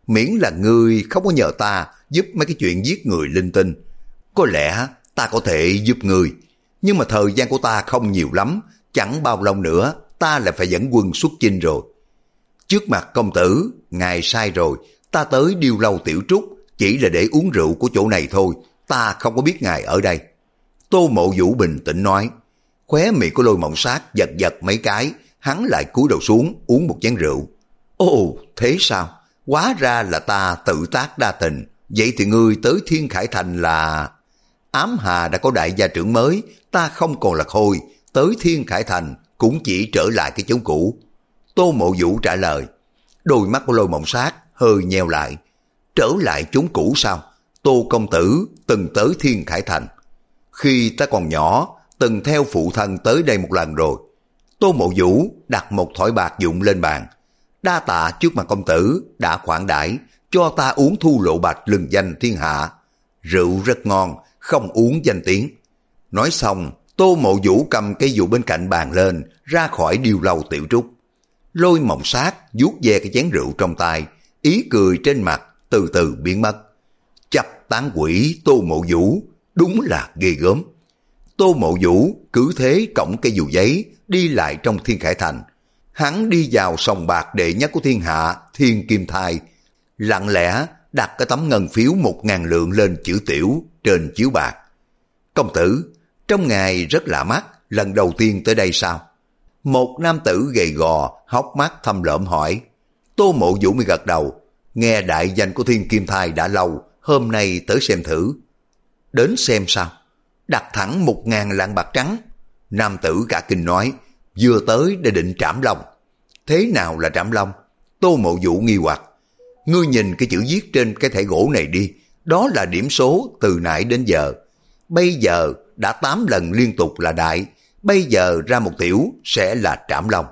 miễn là ngươi không có nhờ ta giúp mấy cái chuyện giết người linh tinh. Có lẽ ta có thể giúp ngươi, nhưng mà thời gian của ta không nhiều lắm, chẳng bao lâu nữa ta lại phải dẫn quân xuất chinh rồi. Trước mặt công tử, ngài sai rồi, ta tới Điêu Lâu Tiểu Trúc chỉ là để uống rượu của chỗ này thôi, ta không có biết ngài ở đây. Tô Mộ Vũ bình tĩnh nói. Khóe miệng của Lôi Mộng Sát giật giật mấy cái, hắn lại cúi đầu xuống uống một chén rượu. Ồ, thế sao? Hóa ra là ta tự tác đa tình, vậy thì ngươi tới Thiên Khải Thành là... Ám Hà đã có đại gia trưởng mới, ta không còn là khôi, tới Thiên Khải Thành cũng chỉ trở lại cái chốn cũ. Tô Mộ Vũ trả lời. Đôi mắt của Lôi Mộng Sát hơi nheo lại. Trở lại chốn cũ sao? Tô công tử từng tới Thiên Khải Thành. Khi ta còn nhỏ, từng theo phụ thân tới đây một lần rồi. Tô Mộ Vũ đặt một thỏi bạc dụng lên bàn. Đa tạ trước mặt công tử đã khoản đãi cho ta uống thu lộ bạch lừng danh thiên hạ. Rượu rất ngon, không uống danh tiếng. Nói xong, Tô Mộ Vũ cầm cây dụ bên cạnh bàn lên, ra khỏi Điêu Lâu Tiểu Trúc. Lôi Mộng Sát vuốt ve cái chén rượu trong tay, ý cười trên mặt từ từ biến mất. Chập tán quỷ Tô Mộ Vũ, đúng là ghê gớm. Tô Mộ Vũ cứ thế cõng cây dù giấy đi lại trong Thiên Khải Thành. Hắn đi vào sòng bạc đệ nhất của thiên hạ, Thiên Kim Thai, lặng lẽ đặt cái tấm ngân phiếu một ngàn lượng lên chữ tiểu trên chiếu bạc. Công tử, trong ngày rất lạ mắt, lần đầu tiên tới đây sao? Một nam tử gầy gò, hốc mắt thâm lợm hỏi. Tô Mộ Vũ mới gật đầu. Nghe đại danh của Thiên Kim Thai đã lâu, hôm nay tới xem thử. Đến xem sao? Đặt thẳng một ngàn lạng bạc trắng. Nam tử cả kinh nói, vừa tới để định trảm long. Thế nào là trảm long? Tô Mộ Vũ nghi hoặc. Ngươi nhìn cái chữ viết trên cái thẻ gỗ này đi, đó là điểm số từ nãy đến giờ. Bây giờ đã tám lần liên tục là đại, bây giờ ra một tiểu sẽ là trảm long.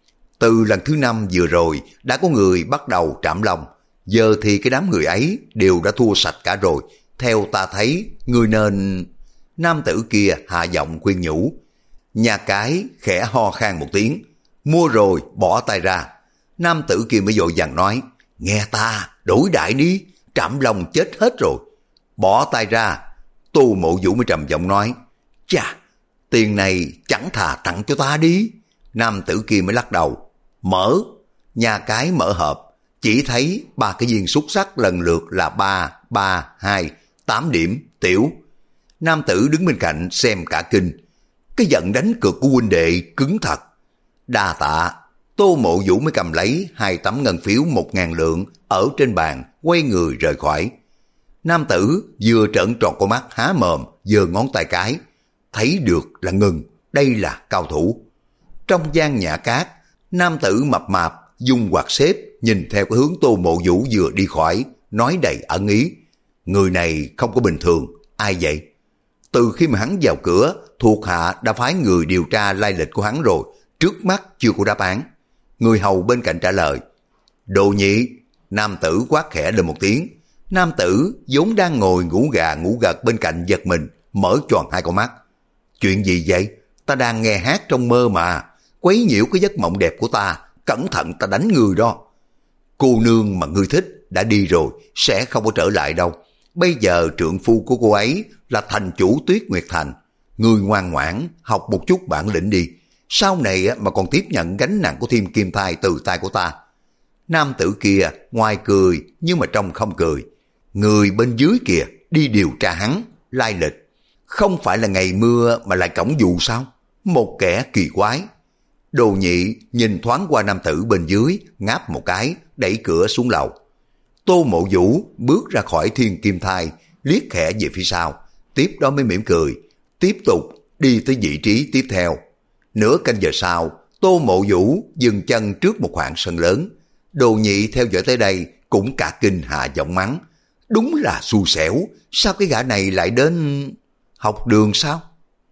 Từ lần thứ năm vừa rồi đã có người bắt đầu trảm long, giờ thì cái đám người ấy đều đã thua sạch cả rồi. Theo ta thấy, ngươi nên... Nam tử kia hạ giọng khuyên nhủ. Nhà cái khẽ ho khan một tiếng. Mua rồi, bỏ tay ra. Nam tử kia mới vội vàng nói. Nghe ta, đổi đại đi, trảm long chết hết rồi. Bỏ tay ra. Tô Mộ Vũ mới trầm giọng nói. Chà, tiền này chẳng thà tặng cho ta đi. Nam tử kia mới lắc đầu. Mở. Nhà cái mở hộp, chỉ thấy ba cái viên xúc sắc lần lượt là ba, ba, hai, tám điểm, tiểu. Nam tử đứng bên cạnh xem cả kinh. Cái giận đánh cược của huynh đệ cứng thật. Đa tạ. Tô Mộ Vũ mới cầm lấy hai tấm ngân phiếu một ngàn lượng ở trên bàn, quay người rời khỏi. Nam tử vừa trợn tròn con mắt há mồm, giơ ngón tay cái. Thấy được là ngừng, đây là cao thủ. Trong gian nhà cát, nam tử mập mạp dung quạt xếp nhìn theo cái hướng Tô Mộ Vũ vừa đi khỏi, nói đầy ẩn ý. Người này không có bình thường, ai vậy? Từ khi mà hắn vào cửa, thuộc hạ đã phái người điều tra lai lịch của hắn rồi, trước mắt chưa có đáp án. Người hầu bên cạnh trả lời. Đồ nhị. Nam tử quát khẽ lên một tiếng. Nam tử vốn đang ngồi ngủ gà ngủ gật bên cạnh giật mình, mở tròn hai con mắt. Chuyện gì vậy? Ta đang nghe hát trong mơ mà, quấy nhiễu cái giấc mộng đẹp của ta, cẩn thận ta đánh người đó. Cô nương mà ngươi thích đã đi rồi, sẽ không có trở lại đâu. Bây giờ trượng phu của cô ấy là thành chủ Tuyết Nguyệt Thành. Ngươi ngoan ngoãn học một chút bản lĩnh đi, sau này mà còn tiếp nhận gánh nặng của Thiên Kim Thai từ tay của ta. Nam tử kia ngoài cười nhưng mà trong không cười. Người bên dưới kìa đi điều tra hắn, lai lịch. Không phải là ngày mưa mà lại cổng dù sao? Một kẻ kỳ quái. Đồ nhị nhìn thoáng qua nam tử bên dưới, ngáp một cái, đẩy cửa xuống lầu. Tô Mộ Vũ bước ra khỏi Thiên Kim Thai, liếc khẽ về phía sau, tiếp đó mới mỉm cười, tiếp tục đi tới vị trí tiếp theo. Nửa canh giờ sau, Tô Mộ Vũ dừng chân trước một khoảng sân lớn. Đồ nhị theo dõi tới đây cũng cả kinh hạ giọng mắng. Đúng là xui xẻo, sao cái gã này lại đến... học đường sao?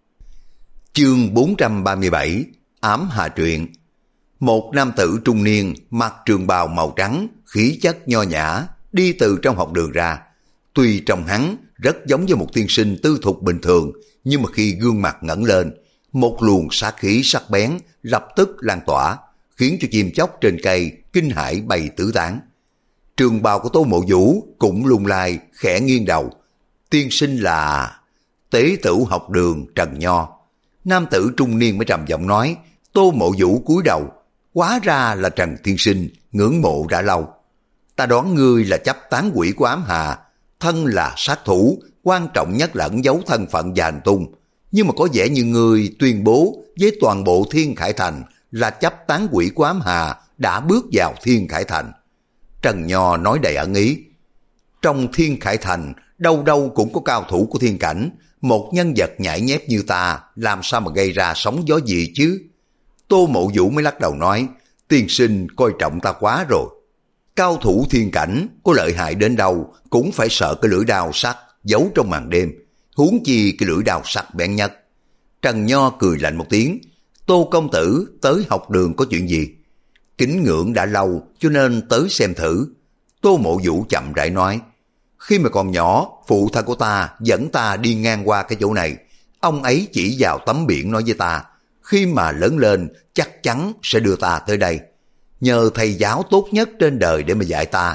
Chương bốn trăm ba mươi bảy, Ám Hà Truyện. Một nam tử trung niên mặc trường bào màu trắng, khí chất nho nhã, đi từ trong học đường ra. Tuy trông hắn rất giống với một tiên sinh tư thục bình thường, nhưng mà khi gương mặt ngẩng lên, một luồng sát khí sắc bén lập tức lan tỏa, khiến cho chim chóc trên cây kinh hãi bay tứ tán. Trường bào của Tô Mộ Vũ cũng lung lay, khẽ nghiêng đầu. Tiên sinh là Tế Tửu học đường Trần Nho. Nam tử trung niên mới trầm giọng nói. Tô Mộ Vũ cúi đầu. Hóa ra là Trần tiên sinh, ngưỡng mộ đã lâu. Ta đoán ngươi là chấp tán quỷ của ám hà, thân là sát thủ, quan trọng nhất là ẩn giấu thân phận và hành tung. Nhưng mà có vẻ như ngươi tuyên bố với toàn bộ Thiên Khải Thành là chấp tán quỷ của ám hà đã bước vào Thiên Khải Thành. Trần Nho nói đầy ẩn ý. Trong Thiên Khải Thành, đâu đâu cũng có cao thủ của thiên cảnh, một nhân vật nhảy nhép như ta làm sao mà gây ra sóng gió gì chứ? Tô Mộ Vũ mới lắc đầu nói, tiên sinh coi trọng ta quá rồi. Cao thủ thiên cảnh có lợi hại đến đâu cũng phải sợ cái lưỡi đao sắc giấu trong màn đêm, huống chi cái lưỡi đao sắc bén nhất. Trần Nho cười lạnh một tiếng, Tô công tử tới học đường có chuyện gì? Kính ngưỡng đã lâu cho nên tới xem thử. Tô Mộ Vũ chậm rãi nói, khi mà còn nhỏ, phụ thân của ta dẫn ta đi ngang qua cái chỗ này. Ông ấy chỉ vào tấm biển nói với ta, khi mà lớn lên chắc chắn sẽ đưa ta tới đây. Nhờ thầy giáo tốt nhất trên đời để mà dạy ta.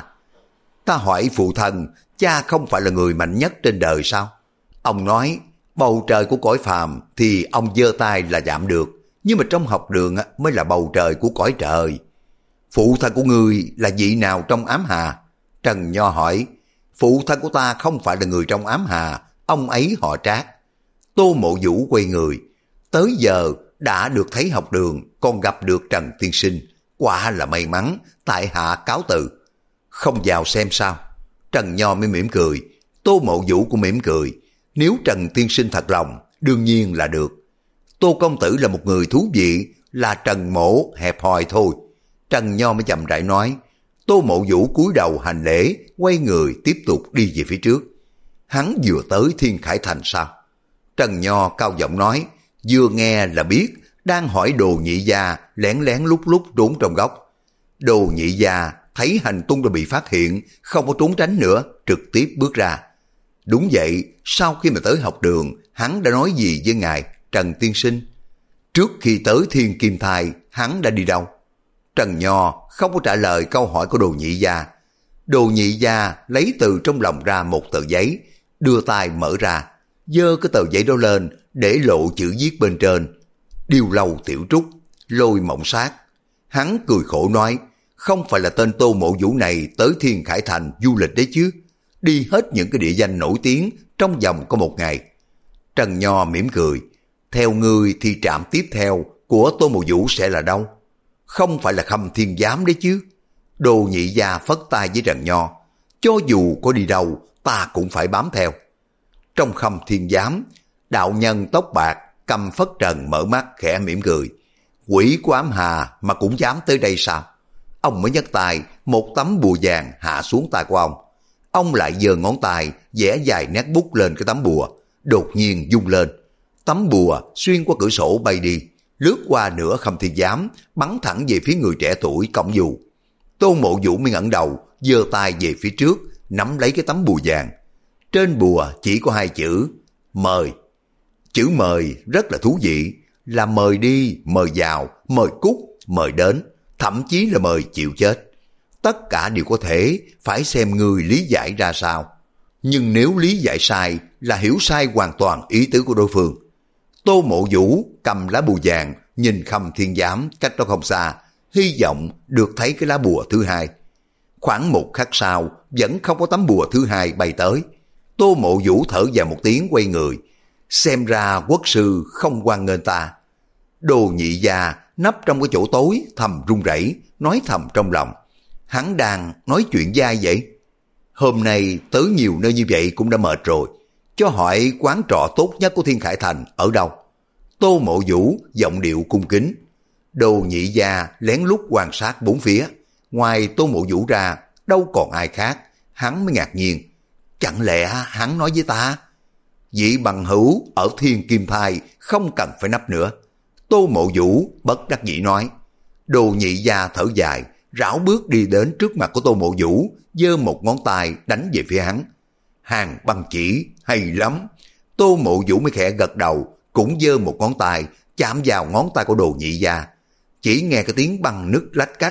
Ta hỏi phụ thân, cha không phải là người mạnh nhất trên đời sao? Ông nói, bầu trời của cõi phàm thì ông giơ tay là chạm được, nhưng mà trong học đường mới là bầu trời của cõi trời. Phụ thân của ngươi là vị nào trong ám hà? Trần Nho hỏi. Phụ thân của ta không phải là người trong ám hà, ông ấy họ Trác. Tô Mộ Vũ quay người. Tới giờ đã được thấy học đường, còn gặp được Trần tiên sinh. Quả là may mắn, tại hạ cáo từ. Không vào xem sao? Trần Nho mới mỉm cười. Tô Mộ Vũ cũng mỉm cười. Nếu Trần tiên sinh thật lòng, đương nhiên là được. Tô công tử là một người thú vị, là Trần mỗ hẹp hòi thôi. Trần Nho mới chậm rãi nói. Tô Mộ Vũ cúi đầu hành lễ, quay người tiếp tục đi về phía trước. Hắn vừa tới Thiên Khải Thành sao? Trần Nho cao giọng nói, vừa nghe là biết, đang hỏi Đồ Nhị Gia lén lén lúc lúc trốn trong góc. Đồ Nhị Gia thấy hành tung đã bị phát hiện, không có trốn tránh nữa, trực tiếp bước ra. Đúng vậy, sau khi mà tới học đường, hắn đã nói gì với ngài, Trần tiên sinh? Trước khi tới Thiên Kim Thai, hắn đã đi đâu? Trần Nho không có trả lời câu hỏi của Đồ Nhị Gia. Đồ Nhị Gia lấy từ trong lòng ra một tờ giấy, đưa tay mở ra, giơ cái tờ giấy đó lên để lộ chữ viết bên trên. Điêu Lâu Tiểu Trúc, Lôi Mộng Sát. Hắn cười khổ nói, không phải là tên Tô Mộ Vũ này tới Thiên Khải Thành du lịch đấy chứ, đi hết những cái địa danh nổi tiếng trong vòng có một ngày. Trần Nho mỉm cười, theo ngươi thì trạm tiếp theo của Tô Mộ Vũ sẽ là đâu? Không phải là Khâm Thiên Giám đấy chứ. Đồ Nhị Gia phất tay với Trần Nho, cho dù có đi đâu ta cũng phải bám theo. Trong Khâm Thiên Giám, đạo nhân tóc bạc cầm phất trần mở mắt khẽ mỉm cười. Quỷ của ám hà mà cũng dám tới đây sao? Ông mới nhấc tay, một tấm bùa vàng hạ xuống tay của ông. Ông lại giơ ngón tay vẽ dài nét bút lên cái tấm bùa, đột nhiên rung lên. Tấm bùa xuyên qua cửa sổ bay đi, lướt qua nửa Khâm Thiên Giám, bắn thẳng về phía người trẻ tuổi cổng dù. Tô Mộ Vũ mới ngẩng đầu, giơ tay về phía trước, nắm lấy cái tấm bùa vàng. Trên bùa chỉ có hai chữ, mời. Chữ mời rất là thú vị, là mời đi, mời vào, mời cút, mời đến, thậm chí là mời chịu chết. Tất cả đều có thể, phải xem người lý giải ra sao. Nhưng nếu lý giải sai là hiểu sai hoàn toàn ý tứ của đối phương. Tô Mộ Vũ cầm lá bùa vàng, nhìn Khâm Thiên Giám cách đó không xa, hy vọng được thấy cái lá bùa thứ hai. Khoảng một khắc sau, vẫn không có tấm bùa thứ hai bay tới. Tô Mộ Vũ thở dài một tiếng quay người. Xem ra quốc sư không hoan nghênh ta. Đồ Nhị Gia nấp trong cái chỗ tối thầm run rẩy, nói thầm trong lòng. Hắn đang nói chuyện dai vậy? Hôm nay tới nhiều nơi như vậy cũng đã mệt rồi. Cho hỏi quán trọ tốt nhất của Thiên Khải Thành ở đâu? Tô Mộ Vũ giọng điệu cung kính. Đồ Nhị Gia lén lút quan sát bốn phía. Ngoài Tô Mộ Vũ ra, đâu còn ai khác. Hắn mới ngạc nhiên. Chẳng lẽ hắn nói với ta? Vị bằng hữu ở Thiên Kim Thai không cần phải nấp nữa. Tô Mộ Vũ bất đắc dĩ nói. Đồ Nhị Gia thở dài, rảo bước đi đến trước mặt của Tô Mộ Vũ, giơ một ngón tay đánh về phía hắn. Hàng băng chỉ, hay lắm. Tô Mộ Vũ mới khẽ gật đầu, cũng giơ một ngón tay chạm vào ngón tay của Đồ Nhị Gia. Chỉ nghe cái tiếng băng nứt lách cách,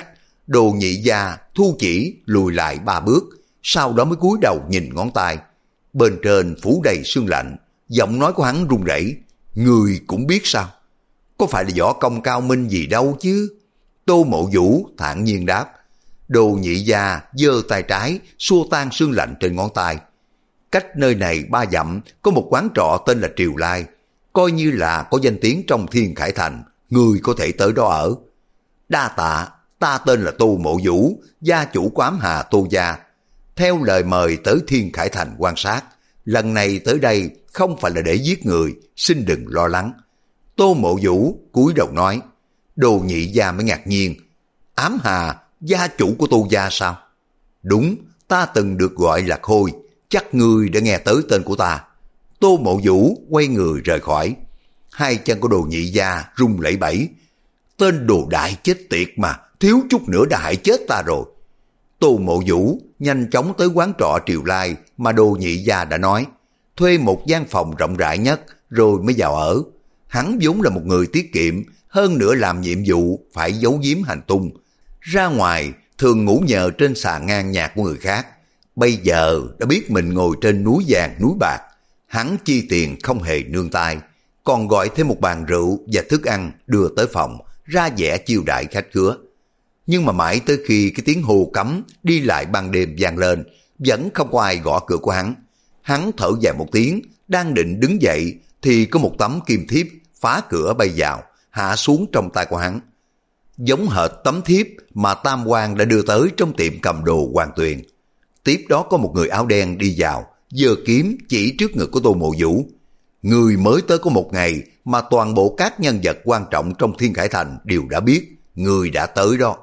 Đồ Nhị Gia thu chỉ lùi lại ba bước, sau đó mới cúi đầu nhìn ngón tay. Bên trên phủ đầy sương lạnh, giọng nói của hắn run rẩy. Người cũng biết sao? Có phải là võ công cao minh gì đâu chứ? Tô Mộ Vũ thản nhiên đáp. Đồ Nhị Gia giơ tay trái xua tan sương lạnh trên ngón tay. Cách nơi này ba dặm có một quán trọ tên là Triều Lai, coi như là có danh tiếng trong Thiên Khải Thành, người có thể tới đó ở. Đa tạ, ta tên là Tô Mộ Vũ, gia chủ của Ám Hà Tô gia. Theo lời mời tới Thiên Khải Thành quan sát, lần này tới đây không phải là để giết người, xin đừng lo lắng. Tô Mộ Vũ cúi đầu nói. Đồ Nhị Gia mới ngạc nhiên. Ám Hà, gia chủ của Tô gia sao? Đúng, ta từng được gọi là Khôi, chắc ngươi đã nghe tới tên của ta. Tô Mộ Vũ quay người rời khỏi. Hai chân của Đồ Nhị Gia rung lẩy bẩy. Tên đồ đại chết tiệt mà, thiếu chút nữa đã hại chết ta rồi. Tô Mộ Vũ nhanh chóng tới quán trọ Triều Lai mà Đồ Nhị Gia đã nói, thuê một gian phòng rộng rãi nhất rồi mới vào ở. Hắn vốn là một người tiết kiệm, hơn nữa làm nhiệm vụ phải giấu giếm hành tung. Ra ngoài thường ngủ nhờ trên sàn ngang nhạc của người khác. Bây giờ đã biết mình ngồi trên núi vàng núi bạc, hắn chi tiền không hề nương tay, còn gọi thêm một bàn rượu và thức ăn đưa tới phòng, ra vẻ chiêu đãi khách khứa. Nhưng mà mãi tới khi cái tiếng hô cấm đi lại ban đêm vang lên, vẫn không có ai gõ cửa của hắn. Hắn thở dài một tiếng, đang định đứng dậy thì có một tấm kim thiếp phá cửa bay vào, hạ xuống trong tay của hắn. Giống hệt tấm thiếp mà Tam Quan đã đưa tới trong tiệm cầm đồ Hoàng Tuyền. Tiếp đó có một người áo đen đi vào, giơ kiếm chỉ trước ngực của Tô Mộ Vũ. Người mới tới có một ngày mà toàn bộ các nhân vật quan trọng trong Thiên Khải Thành đều đã biết người đã tới đó.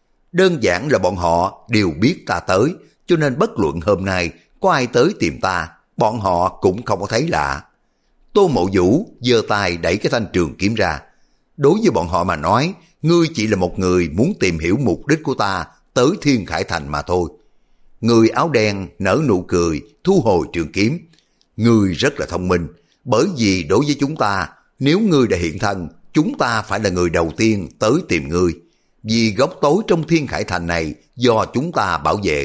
Đơn giản là bọn họ đều biết ta tới, cho nên bất luận hôm nay có ai tới tìm ta, bọn họ cũng không có thấy lạ. Tô Mộ Vũ giơ tay đẩy cái thanh trường kiếm ra. Đối với bọn họ mà nói, ngươi chỉ là một người muốn tìm hiểu mục đích của ta tới Thiên Khải Thành mà thôi. Người áo đen nở nụ cười, thu hồi trường kiếm. Ngươi rất là thông minh, bởi vì đối với chúng ta, nếu ngươi đã hiện thân, chúng ta phải là người đầu tiên tới tìm ngươi. Vì góc tối trong Thiên Khải Thành này do chúng ta bảo vệ.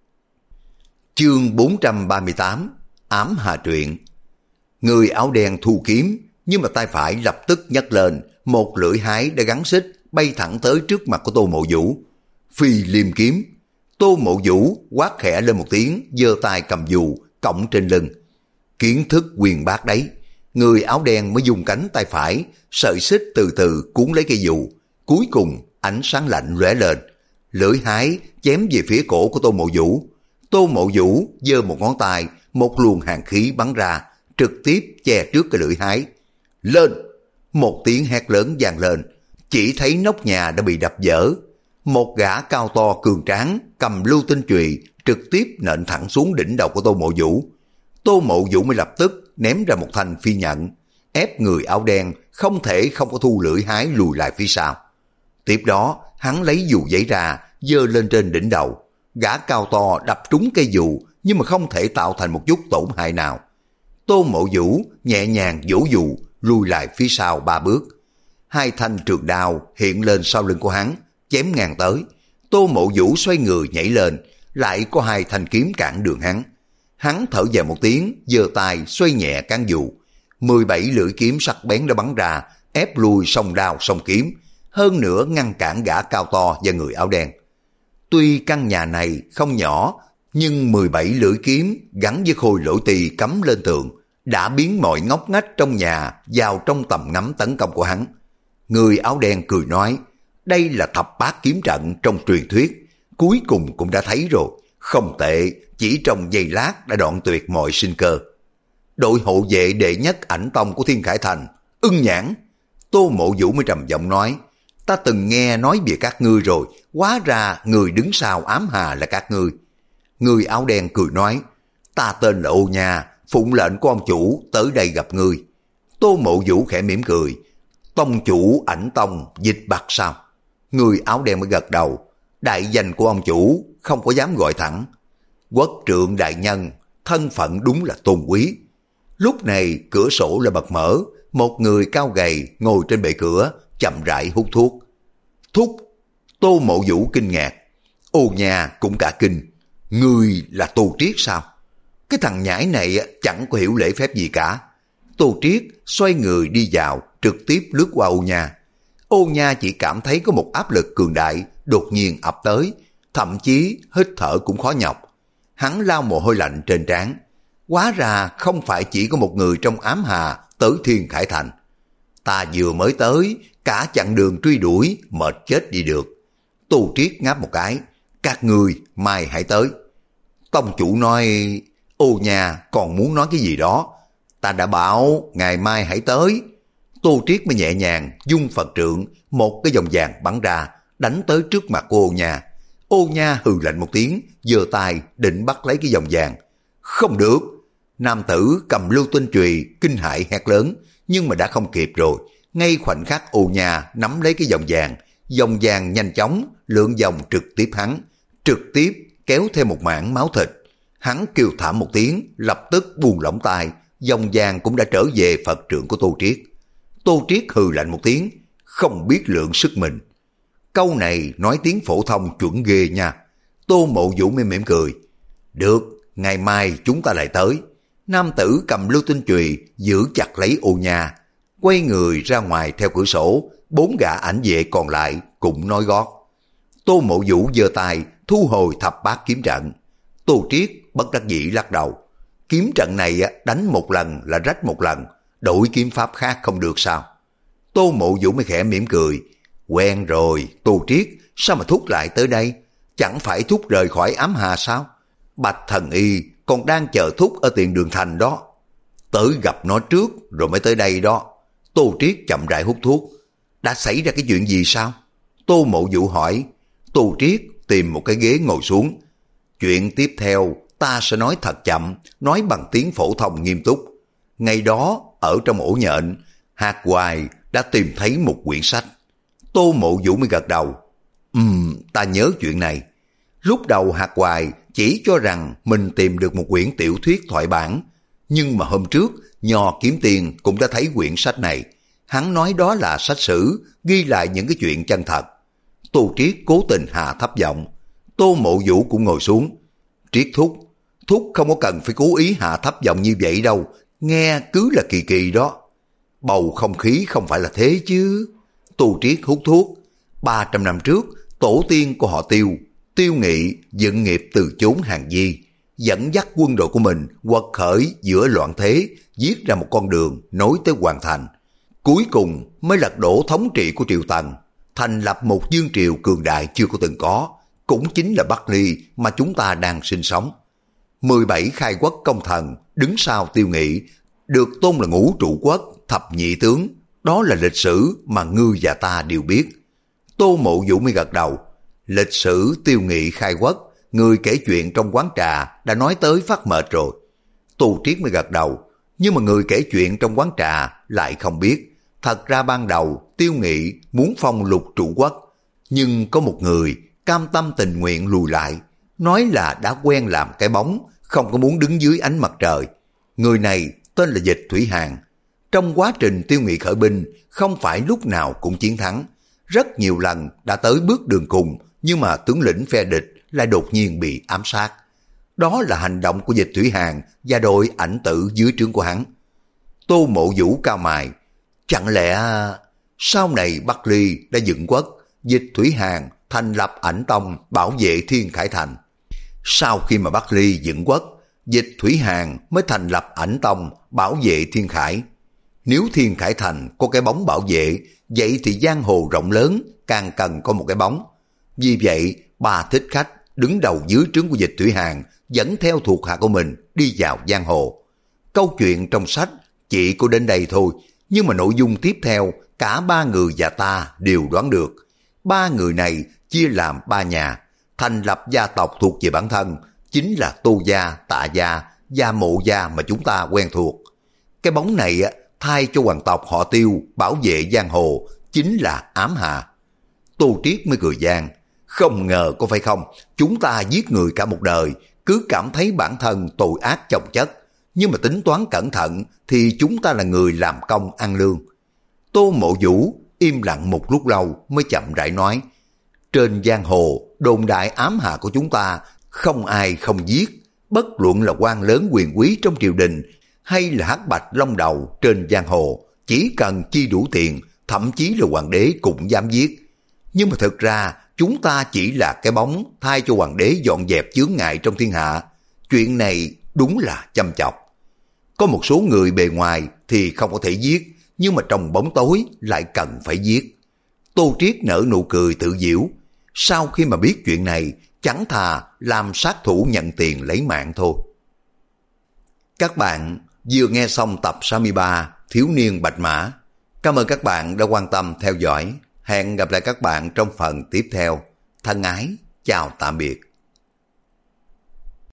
Chương bốn trăm ba mươi tám, Ám Hà Truyện. Người áo đen thu kiếm, nhưng mà tay phải lập tức nhấc lên, một lưỡi hái đã gắn xích bay thẳng tới trước mặt của Tô Mộ Vũ. Phi liêm kiếm. Tô Mộ Vũ quát khẽ lên một tiếng, giơ tay cầm dù cõng trên lưng. Kiến thức quyền bác đấy. Người áo đen mới dùng cánh tay phải, sợi xích từ từ cuốn lấy cây dù. Cuối cùng ánh sáng lạnh lóe lên, lưỡi hái chém về phía cổ của Tô Mộ Vũ. Tô Mộ Vũ giơ một ngón tay, một luồng hàn khí bắn ra, trực tiếp che trước cái lưỡi hái. Lên! Một tiếng hét lớn vang lên, chỉ thấy nóc nhà đã bị đập vỡ. Một gã cao to cường tráng cầm lưu tinh chùy trực tiếp nện thẳng xuống đỉnh đầu của Tô Mộ Vũ. Tô Mộ Vũ mới lập tức ném ra một thanh phi nhận, ép người áo đen không thể không có thu lưỡi hái lùi lại phía sau. Tiếp đó hắn lấy dù giấy ra, giơ lên trên đỉnh đầu. Gã cao to đập trúng cây dù, nhưng mà không thể tạo thành một chút tổn hại nào. Tô Mộ Vũ nhẹ nhàng vỗ dù, lùi lại phía sau ba bước. Hai thanh trường đao hiện lên sau lưng của hắn, chém ngang tới. Tô Mộ Vũ xoay người nhảy lên, lại có hai thanh kiếm cản đường hắn. Hắn thở dài một tiếng, giơ tay xoay nhẹ cán dù. Mười bảy lưỡi kiếm sắc bén đã bắn ra, ép lùi song đao song kiếm, hơn nữa ngăn cản gã cao to và người áo đen. Tuy căn nhà này không nhỏ, nhưng mười bảy lưỡi kiếm gắn với khôi lỗ tỳ cắm lên tường đã biến mọi ngóc ngách trong nhà vào trong tầm ngắm tấn công của hắn. Người áo đen cười nói, đây là thập bát kiếm trận trong truyền thuyết, cuối cùng cũng đã thấy rồi, không tệ, chỉ trong giây lát đã đoạn tuyệt mọi sinh cơ. Đội hộ vệ đệ nhất ảnh tông của Thiên Khải Thành, Ưng Nhãn. Tô Mộ Vũ mới trầm giọng nói, ta từng nghe nói về các ngươi rồi, hóa ra người đứng sau Ám Hà là các ngươi. Người áo đen cười nói, ta tên là Ô Nha, phụng lệnh của ông chủ tới đây gặp ngươi. Tô Mộ Vũ khẽ mỉm cười, tông chủ ảnh tông dịch bạc sao? Người áo đen mới gật đầu, đại danh của ông chủ không có dám gọi thẳng. Quốc trượng đại nhân, thân phận đúng là tôn quý. Lúc này cửa sổ là bật mở, một người cao gầy ngồi trên bệ cửa, chậm rãi hút thuốc. Thúc! Tô Mộ Vũ kinh ngạc, Ô Nha cũng cả kinh. Ngươi là Tô Triết sao? Cái thằng nhãi này chẳng có hiểu lễ phép gì cả. Tô Triết xoay người đi vào, trực tiếp lướt qua Ô Nha. Ô Nha chỉ cảm thấy có một áp lực cường đại đột nhiên ập tới, thậm chí hít thở cũng khó nhọc. Hắn lau mồ hôi lạnh trên trán. Hóa ra không phải chỉ có một người trong ám hà tới Thiên Khải Thành. Ta vừa mới tới, cả chặng đường truy đuổi, mệt chết đi được. Tô Triết ngáp một cái, các người mai hãy tới. Tông chủ nói, Ô Nha còn muốn nói cái gì đó. Ta đã bảo ngày mai hãy tới. Tô Triết mới nhẹ nhàng dung Phật trượng, một cái vòng vàng bắn ra, đánh tới trước mặt của Ô Nha. Ô Nha hừ lạnh một tiếng, giơ tay định bắt lấy cái vòng vàng. Không được. Nam tử cầm lưu tinh chùy kinh hãi hét lớn, nhưng mà đã không kịp rồi. Ngay khoảnh khắc Ô Nha nắm lấy cái vòng vàng, vòng vàng nhanh chóng lượn vòng trực tiếp hắn, trực tiếp kéo theo một mảng máu thịt. Hắn kêu thảm một tiếng, lập tức buông lỏng tay, vòng vàng cũng đã trở về Phật trượng của Tô Triết. Tô Triết hừ lạnh một tiếng, không biết lượng sức mình. Câu này nói tiếng phổ thông chuẩn ghê nha. Tô Mộ Vũ mới mỉm cười. Được, ngày mai chúng ta lại tới. Nam tử cầm lưu tinh chùy giữ chặt lấy Ô Nha, quay người ra ngoài theo cửa sổ. Bốn gã ảnh vệ còn lại cũng nói gót. Tô Mộ Vũ giơ tay thu hồi thập bát kiếm trận. Tô Triết bất đắc dĩ lắc đầu. Kiếm trận này đánh một lần là rách một lần, đổi kiếm pháp khác không được sao? Tô Mộ Vũ mới khẽ mỉm cười. Quen rồi, Tô Triết, sao mà thúc lại tới đây? Chẳng phải thúc rời khỏi ám hà sao? Bạch Thần Y còn đang chờ thúc ở tiền đường thành đó. Tới gặp nó trước rồi mới tới đây đó. Tô Triết chậm rãi hút thuốc. Đã xảy ra cái chuyện gì sao? Tô Mộ Vũ hỏi. Tô Triết tìm một cái ghế ngồi xuống. Chuyện tiếp theo ta sẽ nói thật chậm, nói bằng tiếng phổ thông nghiêm túc. Ngày đó ở trong ổ nhện, Hạt Hoài đã tìm thấy một quyển sách. Tô Mộ Vũ mới gật đầu. Ừm, ta nhớ chuyện này. Lúc đầu Hạt Hoài chỉ cho rằng mình tìm được một quyển tiểu thuyết thoại bản, nhưng mà hôm trước Nho Kiếm Tiên cũng đã thấy quyển sách này. Hắn nói đó là sách sử, ghi lại những cái chuyện chân thật. Tô Triết cố tình hạ thấp giọng. Tô Mộ Vũ cũng ngồi xuống. Triết thúc, thúc không có cần phải cố ý hạ thấp giọng như vậy đâu, nghe cứ là kỳ kỳ đó. Bầu không khí không phải là thế chứ. Tô Triết hút thuốc. Ba trăm năm trước, tổ tiên của họ Tiêu, Tiêu Nghị dựng nghiệp từ chốn hàng di, dẫn dắt quân đội của mình quật khởi giữa loạn thế, viết ra một con đường nối tới hoàn thành. Cuối cùng mới lật đổ thống trị của Triều Tần, thành lập một vương triều cường đại chưa có từng có, cũng chính là Bắc Ly mà chúng ta đang sinh sống. mười bảy khai quốc công thần đứng sau Tiêu Nghị, được tôn là ngũ trụ quốc, thập nhị tướng. Đó là lịch sử mà ngươi và ta đều biết. Tô Mộ Vũ mới gật đầu. Lịch sử Tiêu Nghị khai quốc, người kể chuyện trong quán trà đã nói tới phát mệt rồi. Tô Triết mới gật đầu. Nhưng mà người kể chuyện trong quán trà lại không biết. Thật ra ban đầu Tiêu Nghị muốn phong lục trụ quốc, nhưng có một người cam tâm tình nguyện lùi lại, nói là đã quen làm cái bóng, không có muốn đứng dưới ánh mặt trời. Người này tên là Dịch Thủy Hàn. Trong quá trình Tiêu Nghị khởi binh, không phải lúc nào cũng chiến thắng. Rất nhiều lần đã tới bước đường cùng, nhưng mà tướng lĩnh phe địch lại đột nhiên bị ám sát. Đó là hành động của Dịch Thủy Hàn và đội ảnh tử dưới trướng của hắn. Tô Mộ Vũ cao mày. Chẳng lẽ sau này Bắc Ly đã dựng quốc, Dịch Thủy Hàn thành lập ảnh tông bảo vệ Thiên Khải Thành. Sau khi mà Bắc Ly dựng quốc, Dịch Thủy Hàn mới thành lập ảnh tông bảo vệ Thiên Khải. Nếu Thiên Khải Thành có cái bóng bảo vệ, vậy thì giang hồ rộng lớn càng cần có một cái bóng. Vì vậy, Ba Thích Khách đứng đầu dưới trướng của Dịch Thủy Hàn dẫn theo thuộc hạ của mình đi vào giang hồ. Câu chuyện trong sách chỉ có đến đây thôi, nhưng mà nội dung tiếp theo cả ba người và ta đều đoán được. Ba người này chia làm ba nhà, thành lập gia tộc thuộc về bản thân, chính là Tô gia, Tạ gia, Gia Mộ gia mà chúng ta quen thuộc. Cái bóng này thay cho hoàng tộc họ Tiêu bảo vệ giang hồ, chính là ám hà. Tô Triết mới cười gian. Không ngờ có phải không, chúng ta giết người cả một đời, cứ cảm thấy bản thân tội ác chồng chất, nhưng mà tính toán cẩn thận thì chúng ta là người làm công ăn lương. Tô Mộ Vũ im lặng một lúc lâu mới chậm rãi nói. Trên giang hồ, đồn đại ám hạ của chúng ta, không ai không giết, bất luận là quan lớn quyền quý trong triều đình, hay là hắc bạch long đầu trên giang hồ, chỉ cần chi đủ tiền, thậm chí là hoàng đế cũng dám giết. Nhưng mà thực ra, chúng ta chỉ là cái bóng thay cho hoàng đế dọn dẹp chướng ngại trong thiên hạ. Chuyện này đúng là chăm chọc. Có một số người bề ngoài thì không có thể giết, nhưng mà trong bóng tối lại cần phải giết. Tô Triết nở nụ cười tự giễu. Sau khi mà biết chuyện này, chẳng thà làm sát thủ nhận tiền lấy mạng thôi. Các bạn vừa nghe xong tập sáu mươi ba Thiếu niên Bạch Mã. Cảm ơn các bạn đã quan tâm theo dõi. Hẹn gặp lại các bạn trong phần tiếp theo. Thân ái, chào tạm biệt.